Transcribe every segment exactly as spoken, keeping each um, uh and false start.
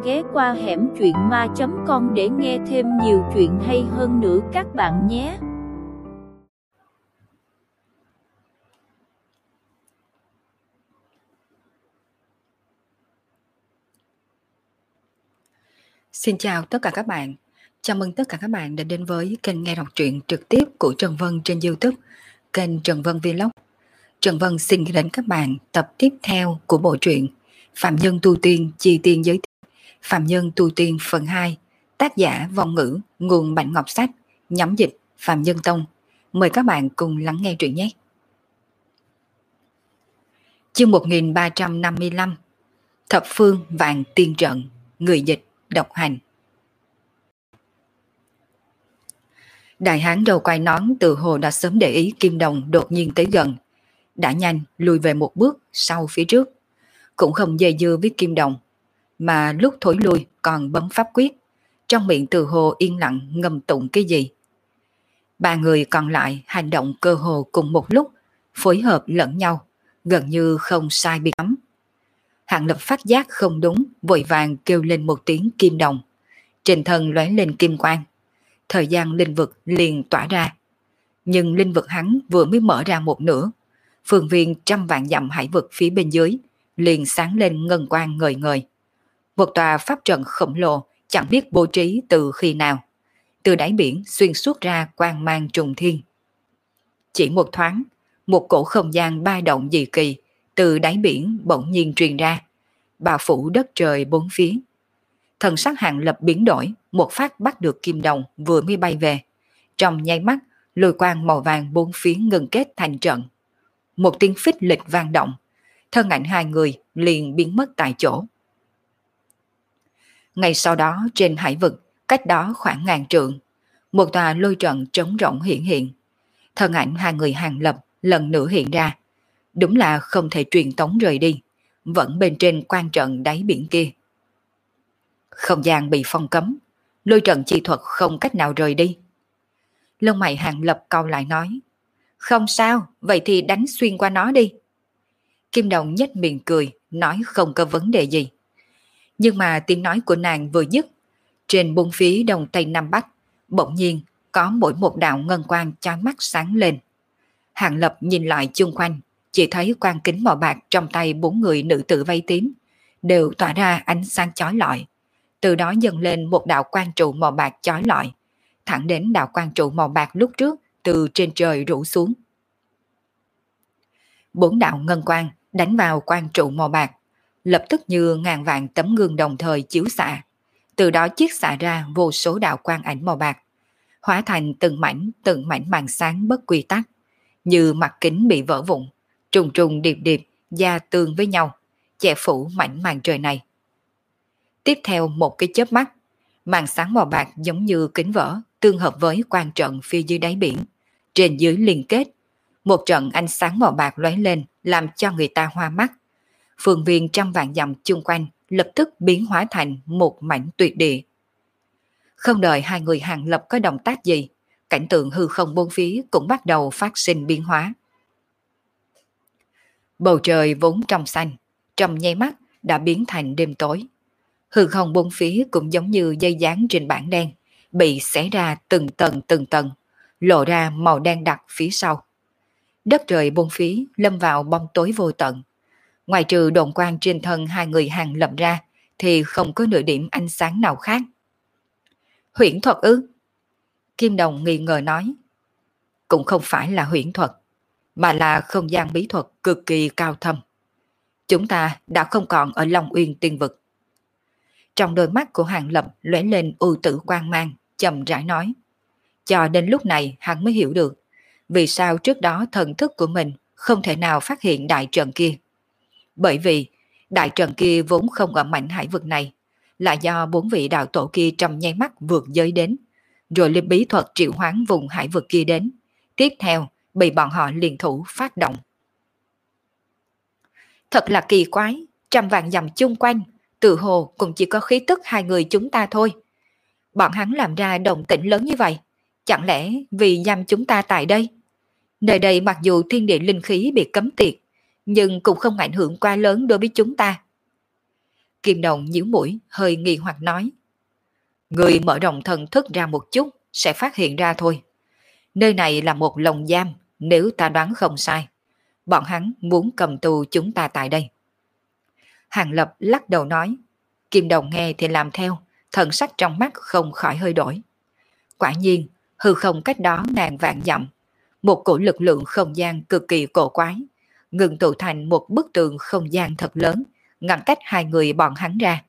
ghé qua hẻm truyện ma chấm com để nghe thêm nhiều chuyện hay hơn nữa các bạn nhé. Xin chào tất cả các bạn. Chào mừng tất cả các bạn đã đến với kênh nghe đọc truyện trực tiếp của Trần Vân trên YouTube, kênh Trần Vân Vlog. Trần Vân xin gửi đến các bạn tập tiếp theo của bộ truyện Phạm Nhân Tu Tiên Chi Tiên Giới Thiệu, Phạm Nhân Tu Tiên phần hai, tác giả Vong Ngữ, nguồn Bạch Ngọc Sách, nhóm dịch Phạm Nhân Tông. Mời các bạn cùng lắng nghe truyện nhé. Chương một nghìn ba trăm năm mươi lăm, Thập Phương Vạn Tiên Trận, người dịch Độc Hành. Đại hán đầu quai nón từ hồ đã sớm để ý Kim Đồng đột nhiên tới gần, đã nhanh lùi về một bước sau phía trước, cũng không dây dưa với Kim Đồng, mà lúc thối lui còn bấm pháp quyết, trong miệng từ hồ yên lặng ngâm tụng cái gì. Ba người còn lại hành động cơ hồ cùng một lúc, phối hợp lẫn nhau, gần như không sai biệt lắm. Hạng Lập phát giác không đúng, vội vàng kêu lên một tiếng Kim Đồng, trên thân lóe lên kim quang, thời gian linh vực liền tỏa ra. Nhưng linh vực hắn vừa mới mở ra một nửa, phương viên trăm vạn dặm hải vực phía bên dưới liền sáng lên ngân quang ngời ngời. Một tòa pháp trận khổng lồ chẳng biết bố trí từ khi nào, từ đáy biển xuyên suốt ra quang mang trùng thiên. Chỉ một thoáng, một cổ không gian ba động dị kỳ từ đáy biển bỗng nhiên truyền ra, bao phủ đất trời bốn phía. Thần sắc Hạng Lập biến đổi, một phát bắt được Kim Đồng vừa mới bay về. Trong nháy mắt, lôi quang màu vàng bốn phía ngừng kết thành trận. Một tiếng phích lịch vang động, thân ảnh hai người liền biến mất tại chỗ. Ngay sau đó trên hải vực, cách đó khoảng ngàn trượng, một tòa lôi trận trống rỗng hiện hiện. Thân ảnh hai người Hạng Lập lần nữa hiện ra, đúng là không thể truyền tống rời đi, vẫn bên trên quan trận đáy biển kia. Không gian bị phong cấm, lôi trận chi thuật không cách nào rời đi. Lông mày Hạng Lập cau lại nói, không sao, vậy thì đánh xuyên qua nó đi. Kim Đồng nhếch miệng cười, nói không có vấn đề gì. Nhưng mà tiếng nói của nàng vừa dứt, trên bốn phía đông tây nam bắc, bỗng nhiên có mỗi một đạo ngân quang chói mắt sáng lên. Hạng Lập nhìn lại chung quanh, chỉ thấy quan kính màu bạc trong tay bốn người nữ tử váy tím đều tỏa ra ánh sáng chói lọi. Từ đó dâng lên một đạo quang trụ màu bạc chói lọi, thẳng đến đạo quang trụ màu bạc lúc trước từ trên trời rủ xuống. Bốn đạo ngân quang đánh vào quang trụ màu bạc, lập tức như ngàn vạn tấm gương đồng thời chiếu xạ, từ đó chiết xạ ra vô số đạo quang ảnh màu bạc, hóa thành từng mảnh từng mảnh màn sáng bất quy tắc, như mặt kính bị vỡ vụn, trùng trùng điệp điệp gia tương với nhau, che phủ mảnh màn trời này. Tiếp theo một cái chớp mắt, màn sáng màu bạc giống như kính vỡ, tương hợp với quang trận phía dưới đáy biển, trên dưới liên kết, một trận ánh sáng màu bạc lóe lên làm cho người ta hoa mắt. Phương viên trăm vạn dặm chung quanh lập tức biến hóa thành một mảnh tuyệt địa. Không đợi hai người Hạng Lập có động tác gì, cảnh tượng hư không bốn phía cũng bắt đầu phát sinh biến hóa. Bầu trời vốn trong xanh, trong nháy mắt đã biến thành đêm tối. Hư không bốn phía cũng giống như dây dán trên bảng đen, bị xé ra từng tầng từng tầng, lộ ra màu đen đặc phía sau. Đất trời bốn phía lâm vào bóng tối vô tận. Ngoài trừ đồn quang trên thân hai người Hạng Lập ra, thì không có nửa điểm ánh sáng nào khác. Huyễn thuật ư? Kim Đồng nghi ngờ nói. Cũng không phải là huyễn thuật, mà là không gian bí thuật cực kỳ cao thâm. Chúng ta đã không còn ở Long Uyên Tiên Vực. Trong đôi mắt của Hạng Lập lóe lên ưu tử quang mang, chậm rãi nói. Cho đến lúc này hắn mới hiểu được, vì sao trước đó thần thức của mình không thể nào phát hiện đại trận kia. Bởi vì đại trận kia vốn không ở mảnh hải vực này, là do bốn vị đạo tổ kia trong nháy mắt vượt giới đến, rồi lấy bí thuật triệu hoán vùng hải vực kia đến, tiếp theo bị bọn họ liên thủ phát động. Thật là kỳ quái, trăm vạn dặm chung quanh, tự hồ cũng chỉ có khí tức hai người chúng ta thôi. Bọn hắn làm ra động tĩnh lớn như vậy, chẳng lẽ vì giam chúng ta tại đây? Nơi đây mặc dù thiên địa linh khí bị cấm tiệt, nhưng cũng không ảnh hưởng quá lớn đối với chúng ta. Kim Đồng nhíu mũi, hơi nghi hoặc nói. Người mở rộng thần thức ra một chút, sẽ phát hiện ra thôi. Nơi này là một lồng giam, nếu ta đoán không sai. Bọn hắn muốn cầm tù chúng ta tại đây. Hàng Lập lắc đầu nói. Kim Đồng nghe thì làm theo, thần sắc trong mắt không khỏi hơi đổi. Quả nhiên, hư không cách đó ngàn vạn dặm. Một cổ lực lượng không gian cực kỳ cổ quái, ngừng tụ thành một bức tường không gian thật lớn, ngăn cách hai người bọn hắn ra.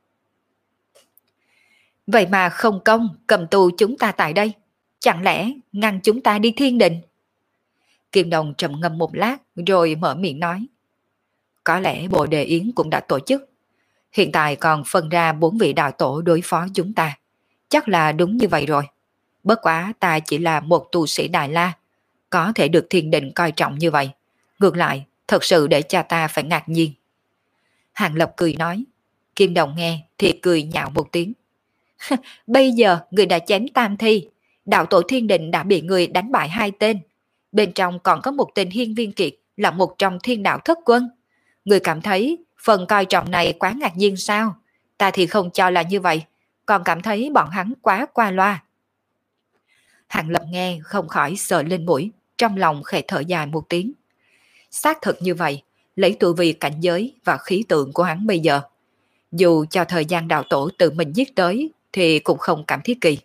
Vậy mà không công cầm tù chúng ta tại đây, chẳng lẽ ngăn chúng ta đi thiên đình? Kim Đồng trầm ngâm một lát rồi mở miệng nói. Có lẽ Bồ Đề Yến cũng đã tổ chức. Hiện tại còn phân ra bốn vị đạo tổ đối phó chúng ta. Chắc là đúng như vậy rồi. Bất quá ta chỉ là một tu sĩ Đại La, có thể được thiên đình coi trọng như vậy. Ngược lại, thật sự để cha ta phải ngạc nhiên. Hàng Lập cười nói. Kim Đồng nghe thì cười nhạo một tiếng. Bây giờ người đã chém tam thi, đạo tổ thiên đình đã bị người đánh bại hai tên. Bên trong còn có một tên hiên viên kiệt là một trong thiên đạo thất quân. Người cảm thấy phần coi trọng này quá ngạc nhiên sao? Ta thì không cho là như vậy, còn cảm thấy bọn hắn quá qua loa. Hàng Lập nghe không khỏi sờ lên mũi, trong lòng khẽ thở dài một tiếng. Xác thực như vậy, lấy tu vi cảnh giới và khí tượng của hắn bây giờ, dù cho thời gian đạo tổ tự mình giết tới thì cũng không cảm thấy kỳ.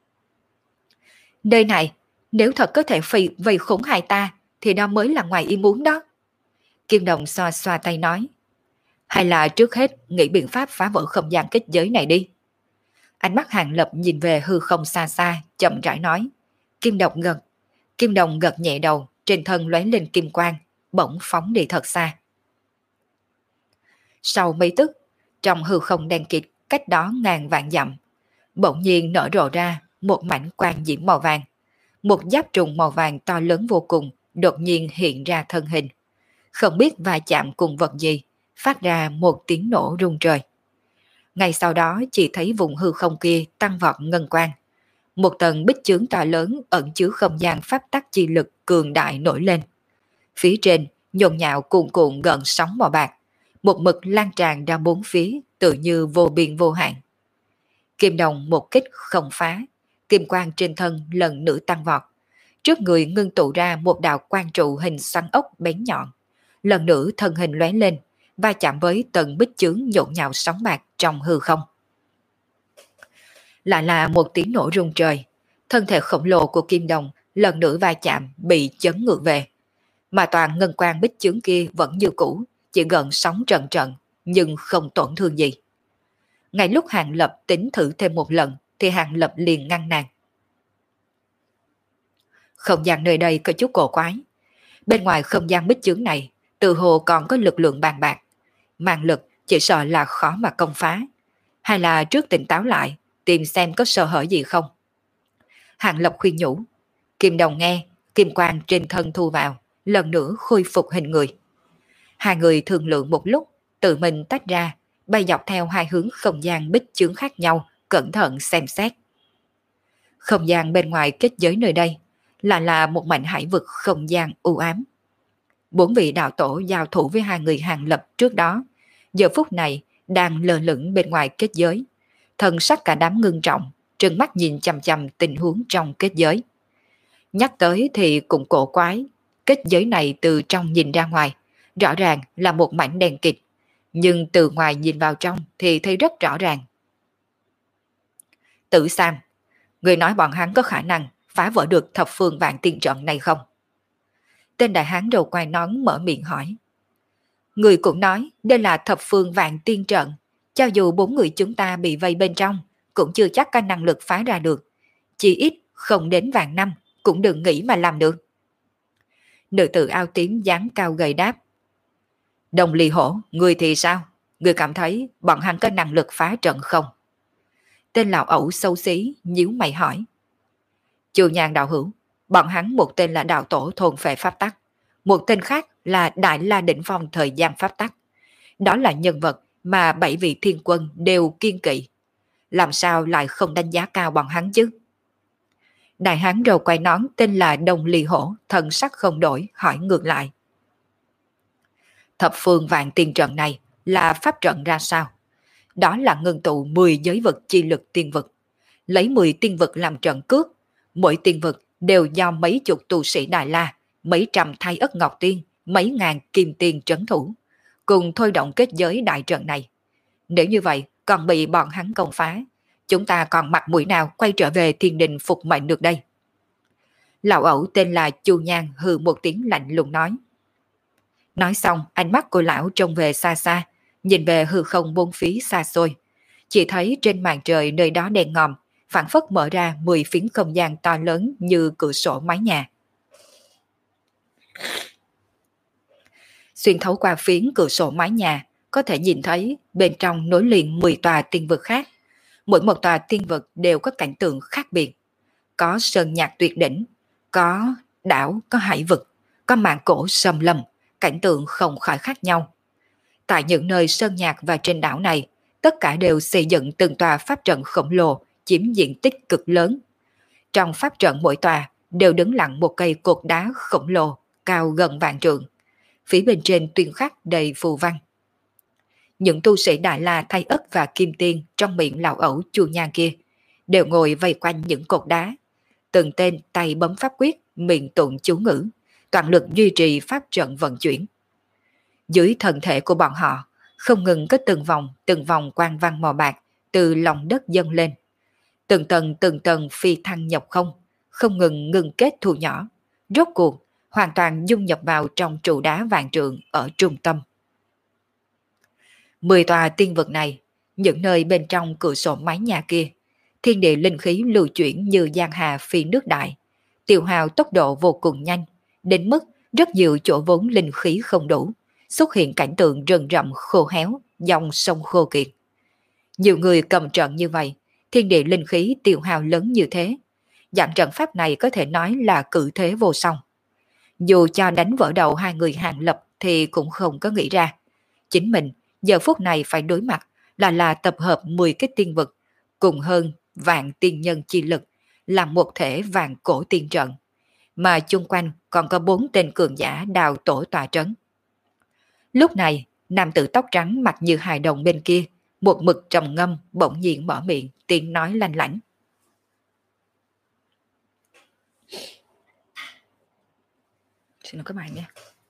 Nơi này, nếu thật có thể phi vây khốn hai ta thì đó mới là ngoài ý muốn đó. Kim Đồng xoa xoa tay nói. Hay là trước hết nghĩ biện pháp phá vỡ không gian kết giới này đi. Ánh mắt Hàng Lập nhìn về hư không xa xa, chậm rãi nói. Kim Đồng gật. Kim Đồng gật nhẹ đầu, trên thân lóe lên kim quang, bỗng phóng đi thật xa. Sau mấy tức, trong hư không đen kịt cách đó ngàn vạn dặm, bỗng nhiên nở rộ ra một mảnh quang diễm màu vàng. Một giáp trùng màu vàng to lớn vô cùng đột nhiên hiện ra thân hình. Không biết va chạm cùng vật gì, phát ra một tiếng nổ rung trời. Ngay sau đó chỉ thấy vùng hư không kia tăng vọt ngân quang. Một tầng bích chướng to lớn ẩn chứa không gian pháp tắc chi lực cường đại nổi lên. Phía trên nhộn nhạo cuồn cuộn gợn sóng màu bạc, một mực lan tràn ra bốn phía tự như vô biên vô hạn. Kim Đồng một kích không phá, kim quang trên thân lần nữa tăng vọt. Trước người ngưng tụ ra một đạo quang trụ hình xoắn ốc bén nhọn. Lần nữa thân hình lóe lên, va chạm với tầng bích chướng nhộn nhạo sóng bạc trong hư không. Lại là một tiếng nổ rung trời, thân thể khổng lồ của Kim Đồng lần nữa va chạm bị chấn ngược về. Mà toàn ngân quang bích chướng kia vẫn như cũ, chỉ gần sóng trận trận, nhưng không tổn thương gì. Ngay lúc Hàng Lập tính thử thêm một lần, thì Hàng Lập liền ngăn nàng. Không gian nơi đây có chút cổ quái. Bên ngoài không gian bích chướng này, tự hồ còn có lực lượng bàn bạc. Mang lực chỉ sợ là khó mà công phá. Hay là trước tỉnh táo lại, tìm xem có sơ hở gì không. Hàng Lập khuyên nhủ. Kim Đồng nghe, kim quang trên thân thu vào, lần nữa khôi phục hình người. Hai người thương lượng một lúc, tự mình tách ra, bay dọc theo hai hướng không gian bích chướng khác nhau, cẩn thận xem xét. Không gian bên ngoài kết giới nơi đây là là một mảnh hải vực không gian u ám. Bốn vị đạo tổ giao thủ với hai người Hàng Lập trước đó, giờ phút này đang lơ lửng bên ngoài kết giới. Thần sắc cả đám ngưng trọng, trừng mắt nhìn chằm chằm tình huống trong kết giới. Nhắc tới thì cũng cổ quái, kết giới này từ trong nhìn ra ngoài, rõ ràng là một mảnh đen kịt, nhưng từ ngoài nhìn vào trong thì thấy rất rõ ràng. Tử Sam, người nói bọn hắn có khả năng phá vỡ được thập phương vạn tiên trận này không? Tên đại hán đầu quai nón mở miệng hỏi. Người cũng nói đây là thập phương vạn tiên trận, cho dù bốn người chúng ta bị vây bên trong, cũng chưa chắc có năng lực phá ra được. Chỉ ít không đến vạn năm, cũng đừng nghĩ mà làm được. Nữ tử áo tím dáng cao gầy đáp. Đồng Ly Hổ, người thì sao? Người cảm thấy bọn hắn có năng lực phá trận không? Tên lão ẩu xấu xí, nhíu mày hỏi. Chu Nhan đạo hữu, bọn hắn một tên là đạo tổ thôn phệ pháp tắc, một tên khác là Đại La Đỉnh Phong thời gian pháp tắc. Đó là nhân vật mà bảy vị thiên quân đều kiên kỵ. Làm sao lại không đánh giá cao bọn hắn chứ? Đại hán râu quai nón tên là Đồng Ly Hổ, thần sắc không đổi, hỏi ngược lại. Thập phương vạn tiên trận này là pháp trận ra sao? đó là ngưng tụ mười giới vực chi lực tiên vực. Lấy mười tiên vực làm trận cước, mỗi tiên vực đều do mấy chục tu sĩ Đại La, mấy trăm thai ất ngọc tiên, mấy ngàn kim tiên trấn thủ, cùng thôi động kết giới đại trận này. Nếu như vậy còn bị bọn hắn công phá, chúng ta còn mặt mũi nào quay trở về thiên đình phục mệnh được đây? Lão ẩu tên là Chu Nhan hừ một tiếng lạnh lùng nói. Nói xong, ánh mắt của lão trông về xa xa, nhìn về hư không bốn phía xa xôi. Chỉ thấy trên màn trời nơi đó đen ngòm, phảng phất mở ra mười phiến không gian to lớn như cửa sổ mái nhà. Xuyên thấu qua phiến cửa sổ mái nhà, có thể nhìn thấy bên trong nối liền mười tòa tiên vực khác. Mỗi một tòa tiên vực đều có cảnh tượng khác biệt. Có sơn nhạc tuyệt đỉnh, có đảo, có hải vực, có màn cổ sầm lâm, cảnh tượng không khỏi khác nhau. Tại những nơi sơn nhạc và trên đảo này, tất cả đều xây dựng từng tòa pháp trận khổng lồ, chiếm diện tích cực lớn. Trong pháp trận mỗi tòa đều đứng lặng một cây cột đá khổng lồ, cao gần vạn trượng. Phía bên trên tuyên khắc đầy phù văn. Những tu sĩ Đại La thay ất và kim tiên trong miệng lão ẩu Chu Nhan kia đều ngồi vây quanh những cột đá. Từng tên tay bấm pháp quyết, miệng tụng chú ngữ, toàn lực duy trì pháp trận vận chuyển. Dưới thân thể của bọn họ, không ngừng có từng vòng, từng vòng quang văn màu bạc từ lòng đất dâng lên. Từng tầng từng tầng phi thăng nhập không, không ngừng ngừng kết thu nhỏ. Rốt cuộc, hoàn toàn dung nhập vào trong trụ đá vạn trượng ở trung tâm. Mười tòa tiên vực này, những nơi bên trong cửa sổ mái nhà kia, thiên địa linh khí lưu chuyển như giang hà phi nước đại, tiêu hao tốc độ vô cùng nhanh, đến mức rất nhiều chỗ vốn linh khí không đủ, xuất hiện cảnh tượng rừng rậm khô héo, dòng sông khô kiệt. Nhiều người cầm trận như vậy, thiên địa linh khí tiêu hao lớn như thế, dạng trận pháp này có thể nói là cử thế vô song. Dù cho đánh vỡ đầu hai người Hàng Lập thì cũng không có nghĩ ra, chính mình giờ phút này phải đối mặt là là tập hợp mười cái tiên vực, cùng hơn vạn tiên nhân chi lực, làm một thể vạn cổ tiên trận, mà chung quanh còn có bốn tên cường giả đào tổ tòa trấn. Lúc này, nam tử tóc trắng mặt như hài đồng bên kia, một mực trầm ngâm bỗng nhiên mở miệng, tiếng nói lanh lảnh. Xin lỗi các bạn nha.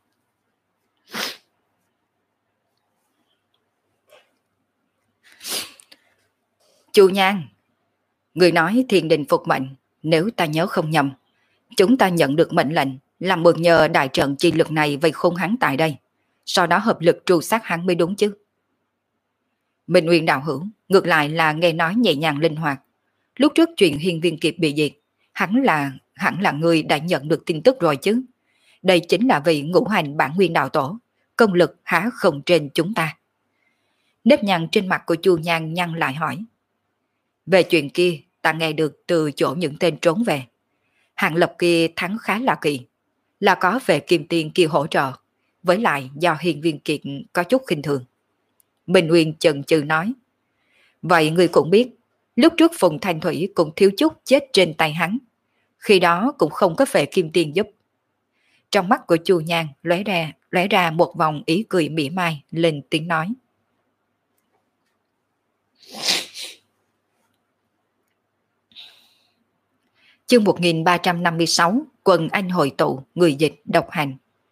Chu Nhan, người nói thiên đình phục mệnh, nếu ta nhớ không nhầm, chúng ta nhận được mệnh lệnh làm mượn nhờ đại trận chi lực này vây khôn hắn tại đây, sau đó hợp lực tru sát hắn mới đúng chứ. Minh Nguyên đạo hữu ngược lại là nghe nói nhẹ nhàng linh hoạt. Lúc trước chuyện Hiên Viên Kiệt bị diệt, hắn là hẳn là người đã nhận được tin tức rồi chứ. Đây chính là vị ngũ hành bản nguyên đạo tổ, công lực há không trên chúng ta. Nếp nhăn trên mặt của Chu Nhan nhăn lại hỏi. Về chuyện kia, ta nghe được từ chỗ những tên trốn về. Hạng Lập kia thắng khá là kỳ, là có về kim tiền kia hỗ trợ, với lại do Hiên Viên Kiệt có chút khinh thường. Minh Nguyên chần chừ nói. Vậy người cũng biết, lúc trước Phùng Thanh Thủy cũng thiếu chút chết trên tay hắn. Khi đó cũng không có về kim tiền giúp. Trong mắt của Chu Nhan lóe ra, lóe ra một vòng ý cười mỉa mai, lên tiếng nói. Chương một nghìn ba trăm năm mươi sáu, Quần Anh hội tụ, người dịch độc hành.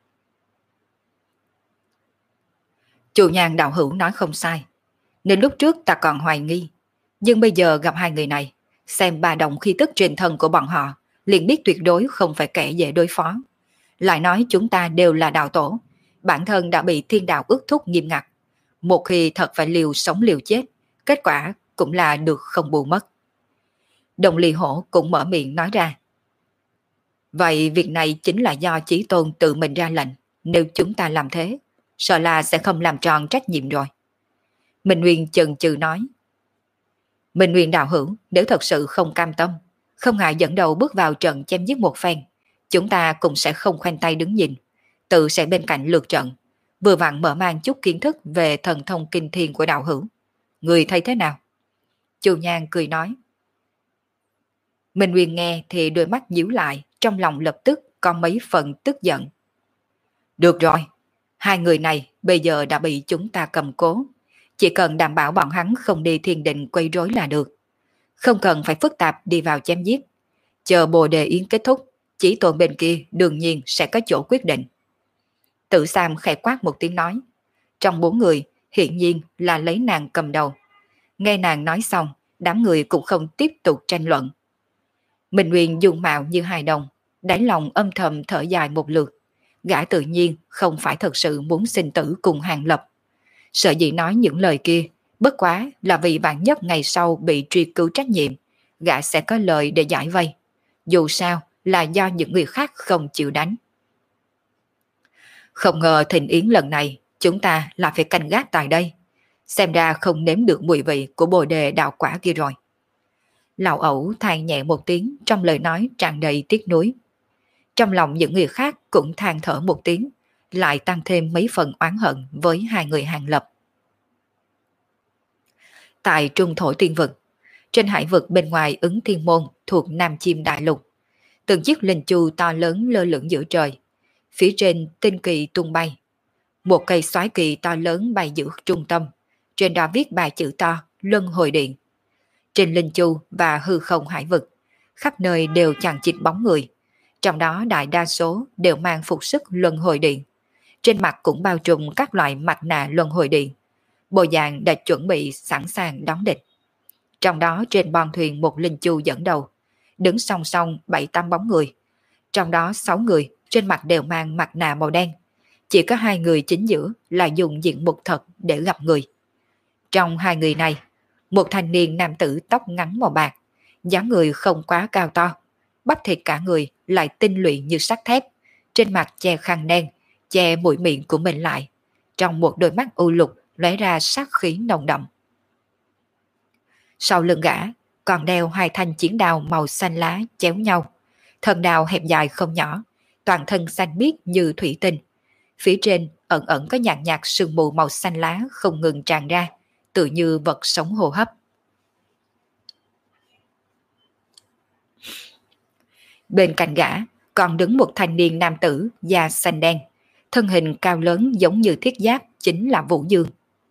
Chu Nhan đạo hữu nói không sai, nên lúc trước ta còn hoài nghi, nhưng bây giờ gặp hai người này, xem ba động khí tức trên thân của bọn họ, liền biết tuyệt đối không phải kẻ dễ đối phó. Lại nói chúng ta đều là đạo tổ, bản thân đã bị thiên đạo ước thúc nghiêm ngặt, một khi thật phải liều sống liều chết, kết quả cũng là được không bù mất. Đồng Ly Hổ cũng mở miệng nói ra. Vậy việc này chính là do Chí Tôn tự mình ra lệnh, nếu chúng ta làm thế, sợ là sẽ không làm tròn trách nhiệm rồi. Minh Nguyên chần chừ nói. Minh Nguyên đạo hữu, nếu thật sự không cam tâm, không ngại dẫn đầu bước vào trận chém giết một phen, chúng ta cũng sẽ không khoanh tay đứng nhìn, tự sẽ bên cạnh lượt trận, vừa vặn mở mang chút kiến thức về thần thông kinh thiên của đạo hữu. Người thấy thế nào? Chu Nhan cười nói. Minh Nguyên nghe thì đôi mắt nhíu lại, trong lòng lập tức có mấy phần tức giận. Được rồi, hai người này bây giờ đã bị chúng ta cầm cố, Chỉ cần đảm bảo bọn hắn không đi thiên đình quấy rối là được. Không cần phải phức tạp đi vào chém giết. Chờ Bồ Đề Yến kết thúc, chỉ tội bên kia đương nhiên sẽ có chỗ quyết định. Tử Sam khẽ quát một tiếng nói. Trong bốn người, hiển nhiên là lấy nàng cầm đầu. Nghe nàng nói xong, đám người cũng không tiếp tục tranh luận. Minh Nguyên dung mạo như hài đồng, đáy lòng âm thầm thở dài một lượt. Gã tự nhiên không phải thật sự muốn sinh tử cùng Hàng Lập. Sợ dĩ nói những lời kia, bất quá là vì vạn nhất ngày sau bị truy cứu trách nhiệm, gã sẽ có lời để giải vây. Dù sao là do những người khác không chịu đánh. Không ngờ thịnh yến lần này, chúng ta là phải canh gác tại đây. Xem ra không nếm được mùi vị của bồ đề đạo quả kia rồi. Lão ẩu than nhẹ một tiếng trong lời nói tràn đầy tiếc nuối. Trong lòng những người khác cũng than thở một tiếng, lại tăng thêm mấy phần oán hận với hai người Hàng Lập. Tại trung thổ tiên vực, trên hải vực bên ngoài Ứng Thiên Môn thuộc Nam Chiêm Đại Lục, từng chiếc linh chu to lớn lơ lửng giữa trời. Phía trên tinh kỳ tung bay. Một cây xoái kỳ to lớn bay giữa trung tâm, trên đó viết ba chữ to Luân Hồi Điện. Trên linh chu và hư không hải vực, khắp nơi đều chằng chịt bóng người, trong đó đại đa số đều mang phục sức Luân Hồi Điện. Trên mặt cũng bao trùm các loại mặt nạ Luân Hồi Điện. Bộ dạng đã chuẩn bị sẵn sàng đón địch. Trong đó trên bon thuyền một linh chu dẫn đầu, đứng song song bảy tám bóng người. Trong đó sáu người trên mặt đều mang mặt nạ màu đen. Chỉ có hai người chính giữa là dùng diện mục thật để gặp người. Trong hai người này, một thanh niên nam tử tóc ngắn màu bạc, dáng người không quá cao to, bắp thịt cả người lại tinh luyện như sắt thép, trên mặt che khăn đen, che mũi miệng của mình lại. Trong một đôi mắt u lục lóe ra sát khí nồng đậm. Sau lưng gã còn đeo hai thanh chiến đao màu xanh lá chéo nhau, thân đao hẹp dài không nhỏ, toàn thân xanh biếc như thủy tinh. Phía trên ẩn ẩn có nhàn nhạt sương mù màu xanh lá không ngừng tràn ra, tự như vật sống hô hấp. Bên cạnh gã còn đứng một thanh niên nam tử da xanh đen, thân hình cao lớn giống như thiết giáp, chính là Vũ Dương.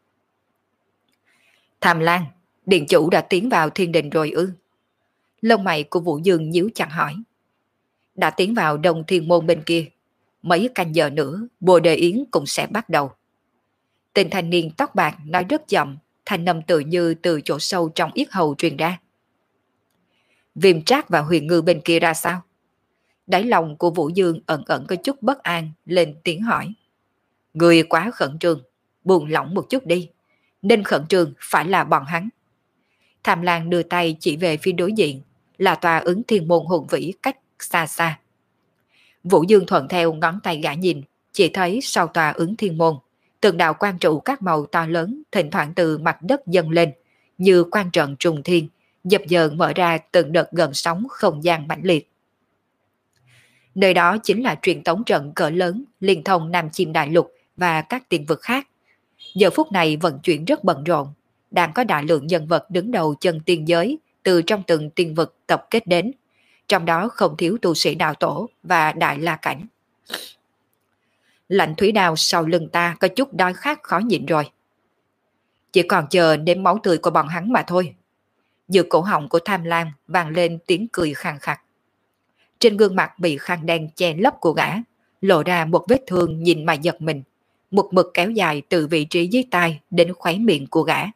Tham Lan, điện chủ đã tiến vào thiên đình rồi ư? Lông mày của Vũ Dương nhíu chặt hỏi. Đã tiến vào Đông Thiên Môn bên kia, mấy canh giờ nữa Bồ Đề Yến cũng sẽ bắt đầu. Tên thanh niên tóc bạc nói rất chậm, thanh âm tự như từ chỗ sâu trong yết hầu truyền ra. Viêm Trác và Huyền Ngư bên kia ra sao? Đáy lòng của Vũ Dương ẩn ẩn có chút bất an, lên tiếng hỏi. Người quá khẩn trương, buông lỏng một chút đi, nên khẩn trương phải là bọn hắn. Tham Lan đưa tay chỉ về phía đối diện, là tòa Ứng Thiên Môn hùng vĩ cách xa xa. Vũ Dương thuận theo ngón tay gã nhìn, chỉ thấy sau tòa Ứng Thiên Môn, từng đạo quang trụ các màu to lớn thỉnh thoảng từ mặt đất dâng lên, như quang trận trùng thiên, dập dờn mở ra từng đợt gần sóng không gian mãnh liệt. Nơi đó chính là truyền tống trận cỡ lớn liên thông Nam Chiêm Đại Lục và các tiên vực khác. Giờ phút này vận chuyển rất bận rộn, đang có đại lượng nhân vật đứng đầu chân tiên giới từ trong từng tiên vực tập kết đến, trong đó không thiếu tu sĩ đạo tổ và đại la cảnh. Lạnh thủy đào sau lưng ta có chút đói khát khó nhịn rồi. Chỉ còn chờ nếm máu tươi của bọn hắn mà thôi. Giữa cổ họng của Tham Lam vang lên tiếng cười khàn khặt. Trên gương mặt bị khăn đen che lấp của gã, lộ ra một vết thương nhìn mà giật mình, một mực kéo dài từ vị trí dưới tai đến khóe miệng của gã.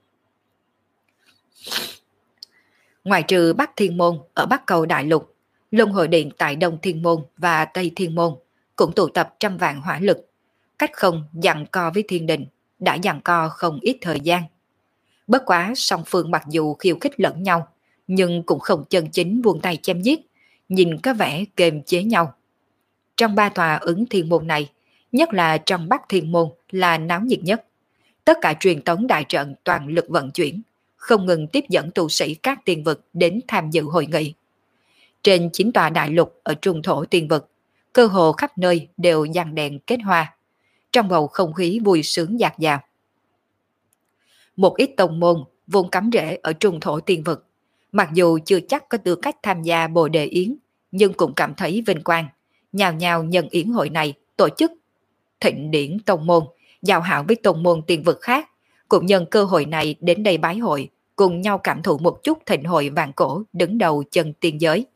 Ngoài trừ Bắc Thiên Môn ở Bắc Cầu Đại Lục, Luân Hồi Điện tại Đông Thiên Môn và Tây Thiên Môn cũng tụ tập trăm vạn hỏa lực, cách không giằng co với thiên đình, đã giằng co không ít thời gian. Bất quá song phương mặc dù khiêu khích lẫn nhau, nhưng cũng không chân chính buông tay chém giết, nhìn có vẻ kềm chế nhau. Trong ba tòa Ứng Thiên Môn này, nhất là trong Bắc Thiên Môn là náo nhiệt nhất. Tất cả truyền tống đại trận toàn lực vận chuyển, không ngừng tiếp dẫn tu sĩ các tiên vực đến tham dự hội nghị. Trên chín tòa đại lục ở trung thổ tiên vực, cơ hồ khắp nơi đều giăng đèn kết hoa, trong bầu không khí vui sướng dạt dào. Một ít tông môn vốn cắm rễ ở trung thổ tiên vực, mặc dù chưa chắc có tư cách tham gia Bồ Đề Yến, nhưng cũng cảm thấy vinh quang, nhào nhào nhân yến hội này tổ chức thịnh điển tông môn, giao hảo với tông môn tiên vực khác, cũng nhân cơ hội này đến đây bái hội, cùng nhau cảm thụ một chút thịnh hội vạn cổ đứng đầu chân tiên giới.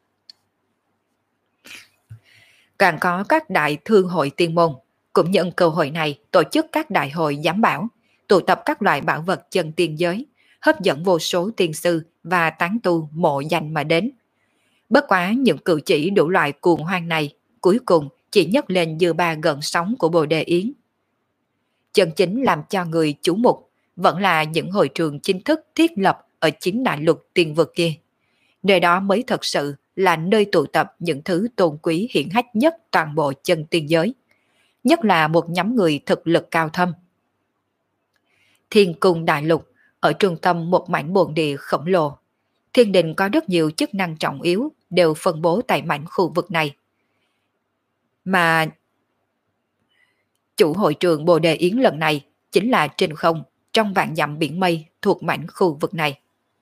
Càng có các đại thương hội tiên môn, cũng nhân cơ hội này tổ chức các đại hội giám bảo, tụ tập các loại bảo vật chân tiên giới, hấp dẫn vô số tiên sư và tán tu mộ danh mà đến. Bất quá những cử chỉ đủ loại cuồng hoang này, cuối cùng chỉ nhấc lên dư ba gợn sóng của Bồ Đề Yến. Chân chính làm cho người chú mục vẫn là những hội trường chính thức thiết lập ở chính đại lục tiên vực kia. Nơi đó mới thật sự là nơi tụ tập những thứ tôn quý hiển hách nhất toàn bộ chân tiên giới, nhất là một nhóm người thực lực cao thâm. Thiên cung đại lục ở trung tâm một mảnh bồn địa khổng lồ. Thiên đình có rất nhiều chức năng trọng yếu đều phân bố tại mảnh khu vực này. Mà chủ hội trường Bồ Đề Yến lần này chính là trên không, trong vạn dặm biển mây thuộc mảnh khu vực này.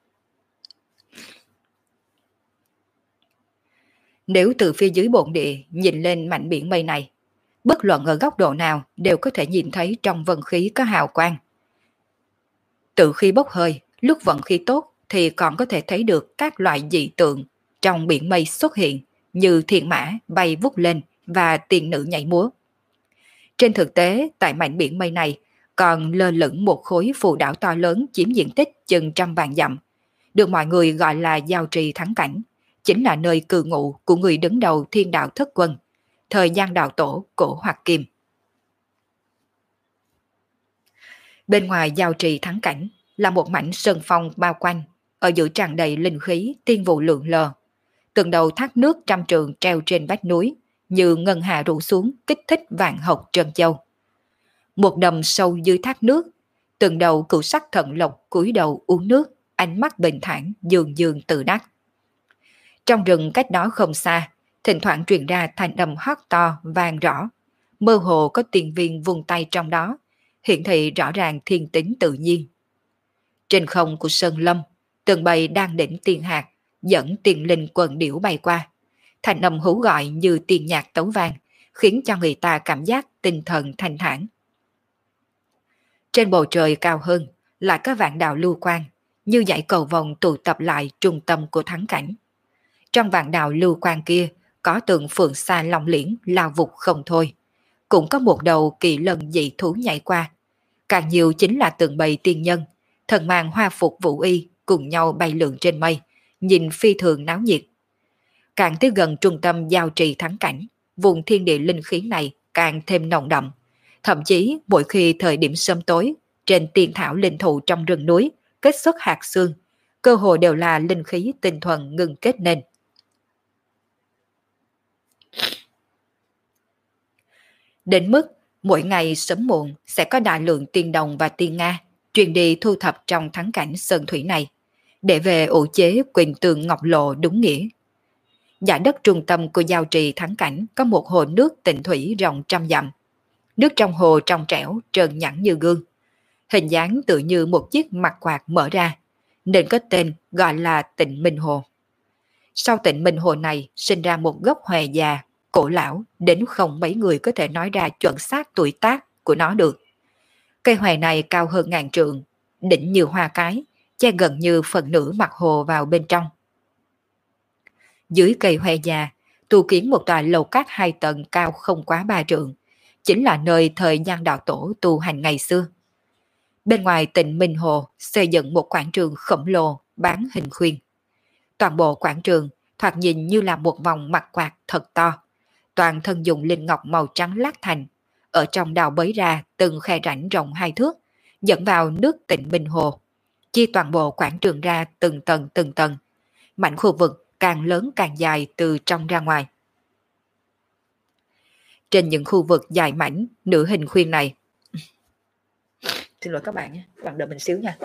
Nếu từ phía dưới bồn địa nhìn lên mảnh biển mây này, bất luận ở góc độ nào đều có thể nhìn thấy trong vân khí có hào quang. Từ khi bốc hơi, lúc vận khí tốt thì còn có thể thấy được các loại dị tượng trong biển mây xuất hiện, như thiên mã bay vút lên và tiên nữ nhảy múa. Trên thực tế, tại mảnh biển mây này còn lơ lửng một khối phù đảo to lớn chiếm diện tích chừng trăm vạn dặm, được mọi người gọi là Giao Trì Thắng Cảnh, chính là nơi cư ngụ của người đứng đầu Thiên Đạo Thất Quân, thời gian đạo tổ Cổ Hoặc Kim. Bên ngoài Giao Trì Thắng Cảnh là một mảnh sơn phong bao quanh, ở giữa tràn đầy linh khí tiên vụ lượn lờ. Từng đầu thác nước trăm trường treo trên vách núi, như ngân hà rủ xuống kích thích vạn học trân châu. Một đầm sâu dưới thác nước, từng đầu cửu sắc thận lộc cúi đầu uống nước, ánh mắt bình thản dường dường tự đắc. Trong rừng cách đó không xa, thỉnh thoảng truyền ra thanh âm hót to vang rõ, mơ hồ có tiền viên vùng tay trong đó, hiển thị rõ ràng thiên tính tự nhiên. Trên không của sơn lâm, từng bầy đang đỉnh tiên hạt, dẫn tiền linh quần điểu bay qua. Thành âm hú gọi như tiên nhạc tấu vang, khiến cho người ta cảm giác tinh thần thanh thản. Trên bầu trời cao hơn, lại có vạn đạo lưu quang, như dãy cầu vòng tụ tập lại trung tâm của thắng cảnh. Trong vạn đạo lưu quang kia, có tượng phượng xa long liễn lao vụt không thôi. Cũng có một đầu kỳ lân dị thú nhảy qua. Càng nhiều chính là tượng bầy tiên nhân, thần mang hoa phục vũ y cùng nhau bay lượn trên mây, nhìn phi thường náo nhiệt. Càng tới gần trung tâm Giao Trì Thắng Cảnh, vùng thiên địa linh khí này càng thêm nồng đậm. Thậm chí mỗi khi thời điểm sớm tối, trên tiên thảo linh thụ trong rừng núi kết xuất hạt xương, cơ hồ đều là linh khí tinh thuần ngưng kết nên. Đến mức mỗi ngày sớm muộn sẽ có đại lượng tiên đồng và tiên Nga truyền đi thu thập trong thắng cảnh sơn thủy này, để về ủ chế quỳnh tường ngọc lộ đúng nghĩa. Dải đất trung tâm của Giao Trì Thắng Cảnh có một hồ nước tịnh thủy rộng trăm dặm. Nước trong hồ trong trẻo, trơn nhẵn như gương. Hình dáng tự như một chiếc mặt quạt mở ra, nên có tên gọi là Tịnh Minh Hồ. Sau Tịnh Minh Hồ này sinh ra một gốc hòe già, cổ lão, đến không mấy người có thể nói ra chuẩn xác tuổi tác của nó được. Cây hòe này cao hơn ngàn trượng, đỉnh như hoa cái, che gần như phần nửa mặt hồ vào bên trong. Dưới cây hòe già, tu kiến một tòa lầu cát hai tầng cao không quá ba trượng, chính là nơi thời gian đạo tổ tu hành ngày xưa. Bên ngoài Tịnh Minh Hồ xây dựng một quảng trường khổng lồ bán hình khuyên. Toàn bộ quảng trường thoạt nhìn như là một vòng mặt quạt thật to, toàn thân dùng linh ngọc màu trắng lát thành, ở trong đào bới ra từng khe rãnh rộng hai thước, dẫn vào nước Tịnh Minh Hồ, chia toàn bộ quảng trường ra từng tầng từng tầng, mảnh khu vực càng lớn càng dài từ trong ra ngoài. Trên những khu vực dài mảnh nửa hình khuyên này, xin lỗi các bạn nhé, các bạn đợi mình xíu nha.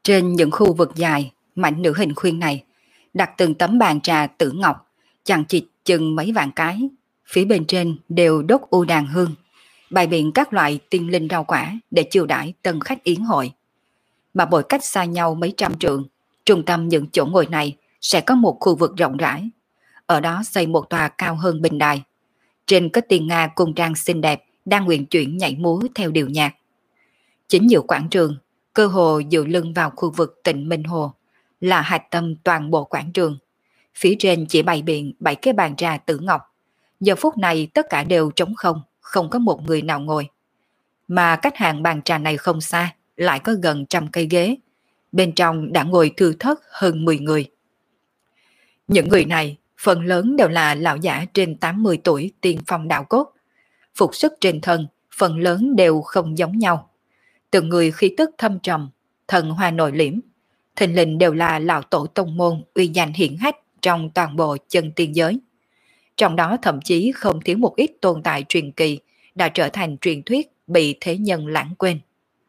Trên những khu vực dài, mảnh nữ hình khuyên này, đặt từng tấm bàn trà tử ngọc, chằng chịt chừng mấy vạn cái, phía bên trên đều đốt u đàn hương, bày biện các loại tiên linh rau quả để chiêu đãi tân khách yến hội. Mà mỗi cách xa nhau mấy trăm trượng, trung tâm những chỗ ngồi này sẽ có một khu vực rộng rãi. Ở đó xây một tòa cao hơn bình đài. Trên có tiên Nga cung trang xinh đẹp đang nguyện chuyển nhảy múa theo điệu nhạc. Chính giữa quảng trường, cơ hồ dựa lưng vào khu vực Tịnh Minh Hồ, là hạch tâm toàn bộ quảng trường. Phía trên chỉ bày biện bảy cái bàn trà tử ngọc. Giờ phút này tất cả đều trống không, không có một người nào ngồi. Mà cách hàng bàn trà này không xa, lại có gần trăm cây ghế. Bên trong đã ngồi thư thớt hơn mười người. Những người này, phần lớn đều là lão giả trên tám mươi tuổi tiên phong đạo cốt. Phục sức trên thân, phần lớn đều không giống nhau. Từng người khí tức thâm trầm, thần hoa nội liễm, thình lình đều là lão tổ tông môn uy danh hiển hách trong toàn bộ chân tiên giới. Trong đó thậm chí không thiếu một ít tồn tại truyền kỳ đã trở thành truyền thuyết bị thế nhân lãng quên.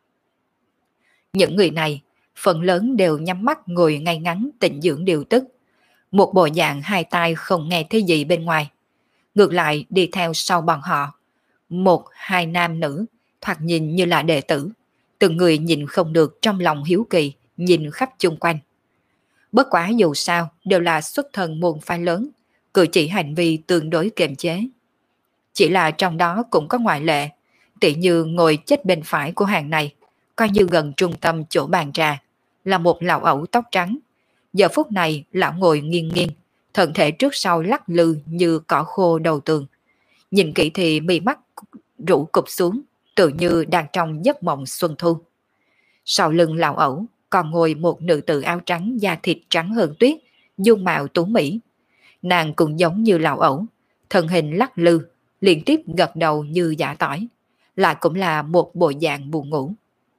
Những người này, phần lớn đều nhắm mắt ngồi ngay ngắn tịnh dưỡng điều tức, một bộ dạng hai tai không nghe thấy gì bên ngoài. Ngược lại đi theo sau bọn họ, một hai nam nữ, thoạt nhìn như là đệ tử, từng người nhìn không được trong lòng hiếu kỳ, nhìn khắp chung quanh. Bất quá dù sao đều là xuất thân môn phái lớn, cử chỉ hành vi tương đối kiềm chế. Chỉ là trong đó cũng có ngoại lệ, tỉ như ngồi chết bên phải của hàng này, coi như gần trung tâm chỗ bàn trà, là một lão ẩu tóc trắng. Giờ phút này lão ngồi nghiêng nghiêng, thân thể trước sau lắc lư như cỏ khô đầu tường. Nhìn kỹ thì mi mắt rũ cụp xuống, tự như đang trong giấc mộng xuân thu. Sau lưng lão ẩu còn ngồi một nữ tử áo trắng da thịt trắng hơn tuyết, dung mạo tú mỹ. Nàng cũng giống như lão ẩu, thân hình lắc lư, liên tiếp gật đầu như giả tỏi, lại cũng là một bộ dạng buồn ngủ.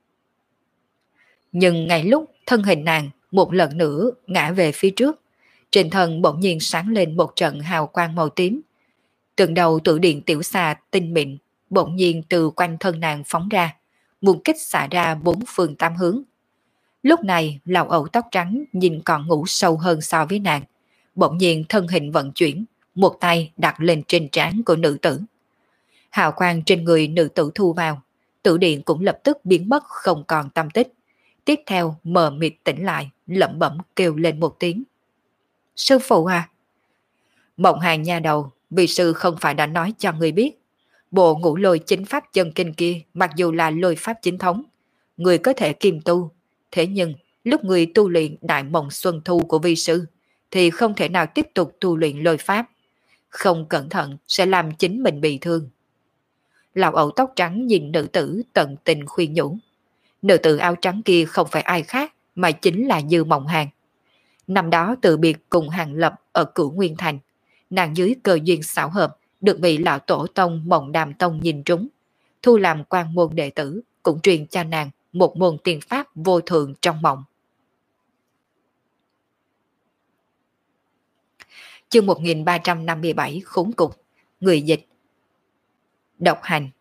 Nhưng ngay lúc thân hình nàng một lần nữa ngã về phía trước, trên thân bỗng nhiên sáng lên một trận hào quang màu tím. Từng đầu tử điện tiểu xà tinh mịn bỗng nhiên từ quanh thân nàng phóng ra, muốn kích xả ra bốn phương tám hướng. Lúc này lão ẩu tóc trắng nhìn còn ngủ sâu hơn so với nàng, bỗng nhiên thân hình vận chuyển, một tay đặt lên trên trán của nữ tử. Hào quang trên người nữ tử thu vào, tử điện cũng lập tức biến mất không còn tâm tích. Tiếp theo mờ mịt tỉnh lại, lẩm bẩm kêu lên một tiếng. Sư phụ à? Mộng hàng nha đầu, vì sư không phải đã nói cho người biết, bộ ngũ lôi chính pháp chân kinh kia mặc dù là lôi pháp chính thống, người có thể kiêm tu, thế nhưng lúc người tu luyện đại mộng xuân thu của vi sư thì không thể nào tiếp tục tu luyện lôi pháp, không cẩn thận sẽ làm chính mình bị thương. Lão ẩu tóc trắng nhìn nữ tử tận tình khuyên nhủ. Nữ tử áo trắng kia không phải ai khác mà chính là Dư Mộng Hàng. Năm đó từ biệt cùng Hàng Lập ở Cửu Nguyên Thành, nàng dưới cơ duyên xảo hợp được vị lão tổ tông Mộng Đàm Tông nhìn trúng, thu làm quan môn đệ tử, cũng truyền cho nàng một môn tiên pháp vô thượng trong mộng. Chương một nghìn ba trăm năm mươi bảy khốn cục, người dịch độc hành.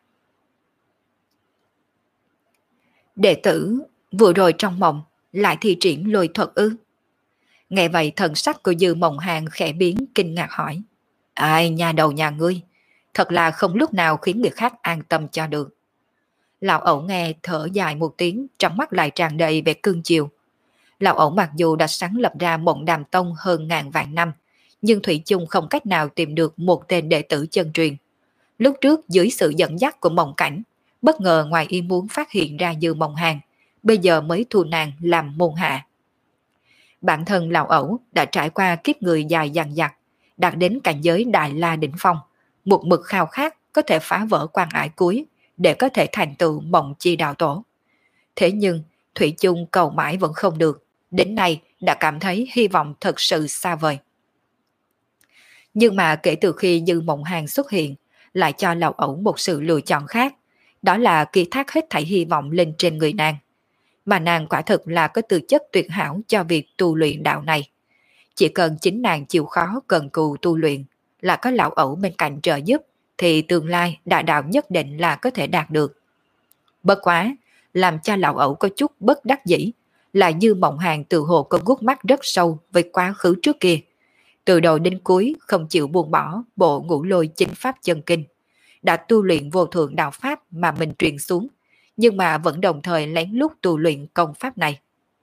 Đệ tử vừa rồi trong mộng lại thi triển lôi thuật ư? Nghe vậy thần sắc của Dư Mộng Hàng khẽ biến kinh ngạc hỏi. Ai nhà đầu nhà ngươi, thật là không lúc nào khiến người khác an tâm cho được. Lão ẩu nghe thở dài một tiếng, trong mắt lại tràn đầy vẻ cương chiều. Lão ẩu mặc dù đã sáng lập ra Mộng Đàm Tông hơn ngàn vạn năm, nhưng thủy chung không cách nào tìm được một tên đệ tử chân truyền. Lúc trước dưới sự dẫn dắt của Mộng Cảnh, bất ngờ ngoài ý muốn phát hiện ra Dư Mộng Hàng, bây giờ mới thu nàng làm môn hạ. Bản thân lão ẩu đã trải qua kiếp người dài dằng dặc, đạt đến cảnh giới Đại La đỉnh phong, một mực khao khát có thể phá vỡ quan ải cuối để có thể thành tựu Mộng Chi đạo tổ. Thế nhưng thủy chung cầu mãi vẫn không được, đến nay đã cảm thấy hy vọng thật sự xa vời. Nhưng mà kể từ khi Dư Mộng Hàng xuất hiện, lại cho lão ẩu một sự lựa chọn khác, đó là ký thác hết thảy hy vọng lên trên người nàng. Mà nàng quả thực là có tư chất tuyệt hảo cho việc tu luyện đạo này. Chỉ cần chính nàng chịu khó cần cù tu luyện, là có lão ẩu bên cạnh trợ giúp, thì tương lai đại đạo nhất định là có thể đạt được. Bất quá, làm cho lão ẩu có chút bất đắc dĩ, là Dư Mộng Hàn tự hồ có gút mắt rất sâu với quá khứ trước kia. Từ đầu đến cuối không chịu buông bỏ bộ ngũ lôi chính pháp chân kinh, đã tu luyện vô thượng đạo pháp mà mình truyền xuống, nhưng mà vẫn đồng thời lén lút tu luyện công pháp này.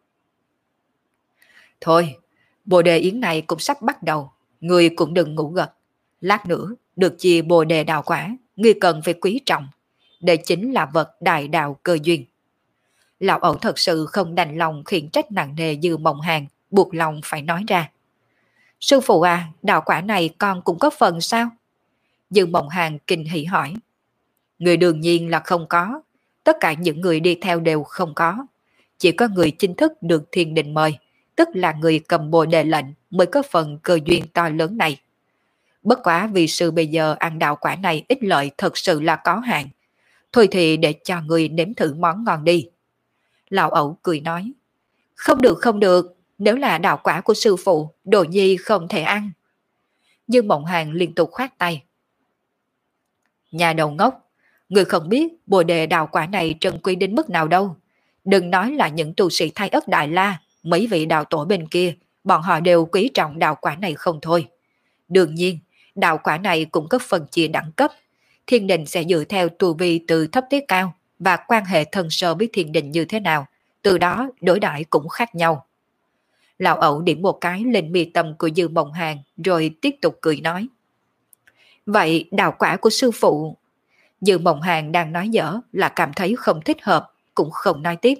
Thôi, bồ đề yến này cũng sắp bắt đầu, người cũng đừng ngủ gật. Lát nữa, được chia bồ đề đào quả, người cần phải quý trọng. Đây chính là vật đại đạo cơ duyên. Lão ẩu thật sự không đành lòng khiển trách nặng nề Dư Mộng Hàn, buộc lòng phải nói ra. Sư phụ à, đạo quả này con cũng có phần sao? Dư Mộng Hàn kinh hỉ hỏi. Người đương nhiên là không có, tất cả những người đi theo đều không có. Chỉ có người chính thức được thiên đình mời, tức là người cầm bồ đề lệnh mới có phần cơ duyên to lớn này. Bất quá vì sư bây giờ ăn đạo quả này ích lợi thật sự là có hạn. Thôi thì để cho người nếm thử món ngon đi. Lão ẩu cười nói. Không được không được, nếu là đạo quả của sư phụ, đồ nhi không thể ăn. Dương Mộng Hàn liên tục khoát tay. Nhà đầu ngốc, người không biết bồ đề đạo quả này trân quý đến mức nào đâu. Đừng nói là những tu sĩ Thái Ất Đại La, mấy vị đạo tổ bên kia, bọn họ đều quý trọng đạo quả này không thôi. Đương nhiên, đạo quả này cũng có phần chia đẳng cấp. Thiên đình sẽ dựa theo tu vi từ thấp tới cao và quan hệ thân sơ với thiên đình như thế nào, từ đó đối đãi cũng khác nhau. Lão ẩu điểm một cái lên mi tâm của Dư Mộng Hàn rồi tiếp tục cười nói. Vậy đạo quả của sư phụ? Dư Mộng Hàn đang nói dở là cảm thấy không thích hợp, cũng không nói tiếp.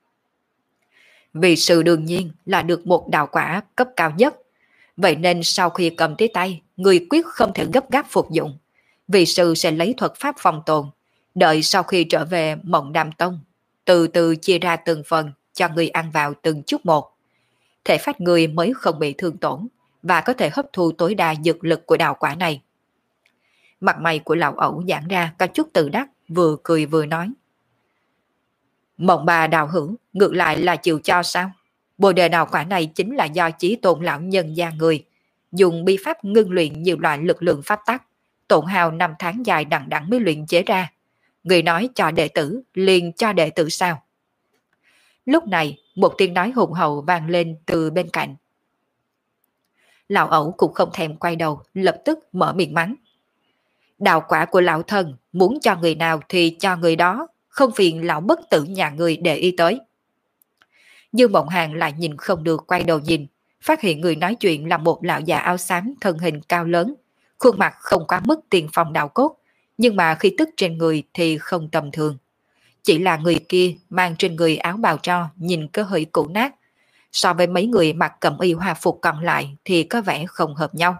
Vì sự đương nhiên là được một đạo quả cấp cao nhất. Vậy nên sau khi cầm tới tay, người quyết không thể gấp gáp phục dụng. Vì sư sẽ lấy thuật pháp phòng tồn, đợi sau khi trở về Mộng Đàm Tông, từ từ chia ra từng phần cho người ăn vào từng chút một. Thể phách người mới không bị thương tổn và có thể hấp thu tối đa dược lực của đạo quả này. Mặt mày của lão ẩu giãn ra có chút tự đắc, vừa cười vừa nói. Mộng bà đạo hữu ngược lại là chịu cho sao? Bồ đề đạo quả này chính là do Chí Tôn lão nhân gia người dùng bi pháp ngưng luyện nhiều loại lực lượng pháp tắc, tổn hao năm tháng dài đằng đẵng mới luyện chế ra. Người nói cho đệ tử, liền cho đệ tử sao? Lúc này, một tiếng nói hùng hậu vang lên từ bên cạnh. Lão ẩu cũng không thèm quay đầu, lập tức mở miệng mắng. Đạo quả của lão thân, muốn cho người nào thì cho người đó, không phiền lão bất tử nhà người để ý tới. Dư Mộng Hàn lại nhìn không được quay đầu nhìn, phát hiện người nói chuyện là một lão già áo xám thân hình cao lớn, khuôn mặt không quá mức tiền phong đạo cốt, nhưng mà khi tức trên người thì không tầm thường. Chỉ là người kia mang trên người áo bào tro nhìn có hơi cũ nát, so với mấy người mặc cẩm y hòa phục còn lại thì có vẻ không hợp nhau.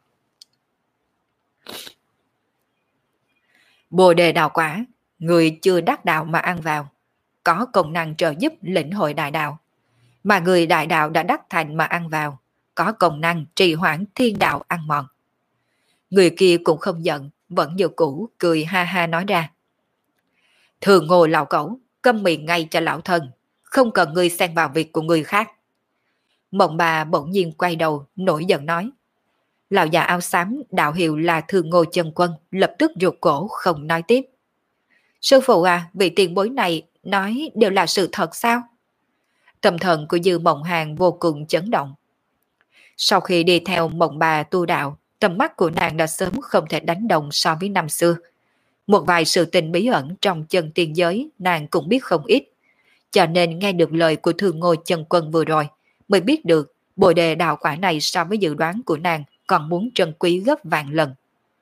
Bồ đề đạo quả, người chưa đắc đạo mà ăn vào, có công năng trợ giúp lĩnh hội đại đạo, mà người đại đạo đã đắc thành mà ăn vào, có công năng trì hoãn thiên đạo ăn mòn. Người kia cũng không giận, vẫn như cũ cười ha ha nói ra. Thường ngồi lão cẩu, câm miệng ngay cho lão thân, không cần ngươi xen vào việc của người khác. Mộng bà bỗng nhiên quay đầu, nổi giận nói. Lão già áo xám đạo hiệu là Thường Ngô Chân Quân, lập tức rụt cổ không nói tiếp. Sư phụ à, vị tiền bối này nói đều là sự thật sao? Tâm thần của Dư Mộng Hàn vô cùng chấn động. Sau khi đi theo mộng bà tu đạo, tầm mắt của nàng đã sớm không thể đánh đồng so với năm xưa. Một vài sự tình bí ẩn trong chân tiên giới nàng cũng biết không ít. Cho nên nghe được lời của Thường Ngô Chân Quân vừa rồi, mới biết được bồ đề đạo quả này so với dự đoán của nàng còn muốn trân quý gấp vạn lần.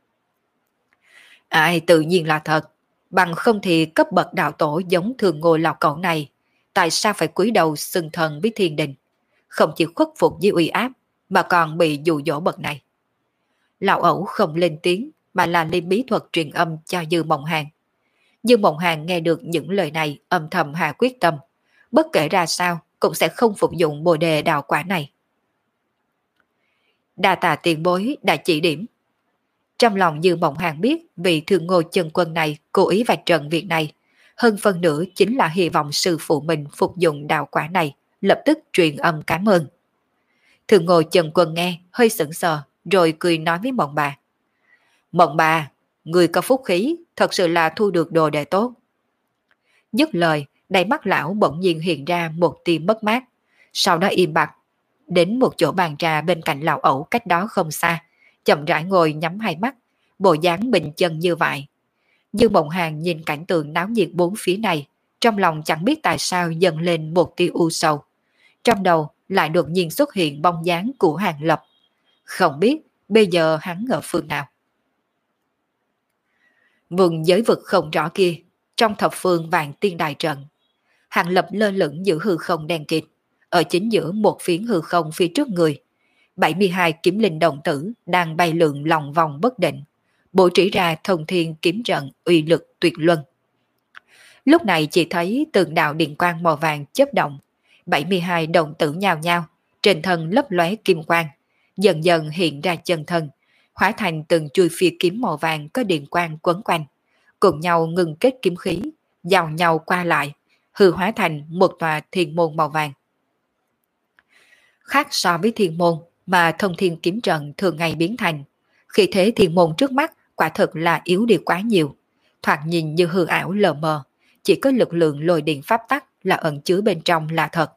Ai tự nhiên là thật, bằng không thì cấp bậc đạo tổ giống Thường Ngô lão cẩu này, tại sao phải cúi đầu xưng thần với thiên đình, không chỉ khuất phục với uy áp mà còn bị dụ dỗ bậc này. Lão ẩu không lên tiếng mà là lên bí thuật truyền âm cho Dư Mộng Hàn. Dư Mộng Hàn nghe được những lời này âm thầm hạ quyết tâm, bất kể ra sao cũng sẽ không phục dụng bồ đề đạo quả này. Đa tạ tiền bối đã chỉ điểm. Trong lòng Dư Mộng Hàn biết vì Thường Ngô Chân Quân này cố ý vạch trần việc này, hơn phân nửa chính là hy vọng sư phụ mình phục dụng đạo quả này, lập tức truyền âm cảm ơn. Thường Ngô Chân Quân nghe hơi sững sờ, rồi cười nói với Mộng bà. Mộng bà, người có phúc khí, thật sự là thu được đồ đệ tốt. Dứt lời, Đáy mắt lão bỗng nhiên hiện ra một tia mất mát, sau đó im bặt, đến một chỗ bàn trà bên cạnh lão ẩu cách đó không xa, chậm rãi ngồi nhắm hai mắt, bộ dáng bình chân như vậy. Dương Mộng Hàn nhìn cảnh tượng náo nhiệt bốn phía này, trong lòng chẳng biết tại sao dâng lên một tia u sầu. Trong đầu lại đột nhiên xuất hiện bóng dáng của Hàng Lập. Không biết bây giờ hắn ở phương nào. Vùng giới vực không rõ kia, trong thập phương vạn tiên đại trận, Hàng Lập lơ lửng giữa hư không đen kịt, ở chính giữa một phiến hư không phía trước người. bảy mươi hai kiếm linh đồng tử đang bay lượn lòng vòng bất định, bố trí ra thông thiên kiếm trận uy lực tuyệt luân. Lúc này chỉ thấy từng đạo điện quang màu vàng chớp động, bảy mươi hai đồng tử nhào nhao, trên thân lấp lóe kim quang, dần dần hiện ra chân thân, hóa thành từng chuôi phi kiếm màu vàng có điện quang quấn quanh, cùng nhau ngừng kết kiếm khí, giao nhau qua lại, hư hóa thành một tòa thiên môn màu vàng. Khác so với thiên môn mà thông thiên kiếm trận thường ngày biến thành, khi thế thiên môn trước mắt quả thực là yếu đi quá nhiều, thoạt nhìn như hư ảo lờ mờ, chỉ có lực lượng lôi điện pháp tắc là ẩn chứa bên trong là thật.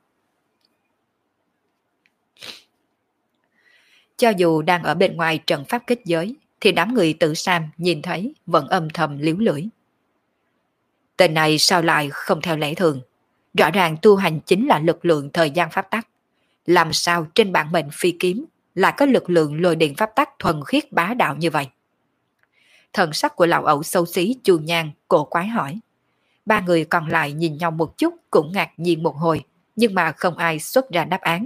Cho dù đang ở bên ngoài trận pháp kết giới, thì đám người Tử Sam nhìn thấy vẫn âm thầm liếu lưỡi. Tên này sao lại không theo lẽ thường? Rõ ràng tu hành chính là lực lượng thời gian pháp tắc. Làm sao trên bản mệnh phi kiếm lại có lực lượng lôi điện pháp tắc thuần khiết bá đạo như vậy? Thần sắc của lão ẩu xấu xí Chu Nhan cổ quái hỏi. Ba người còn lại nhìn nhau một chút cũng ngạc nhiên một hồi, nhưng mà không ai xuất ra đáp án.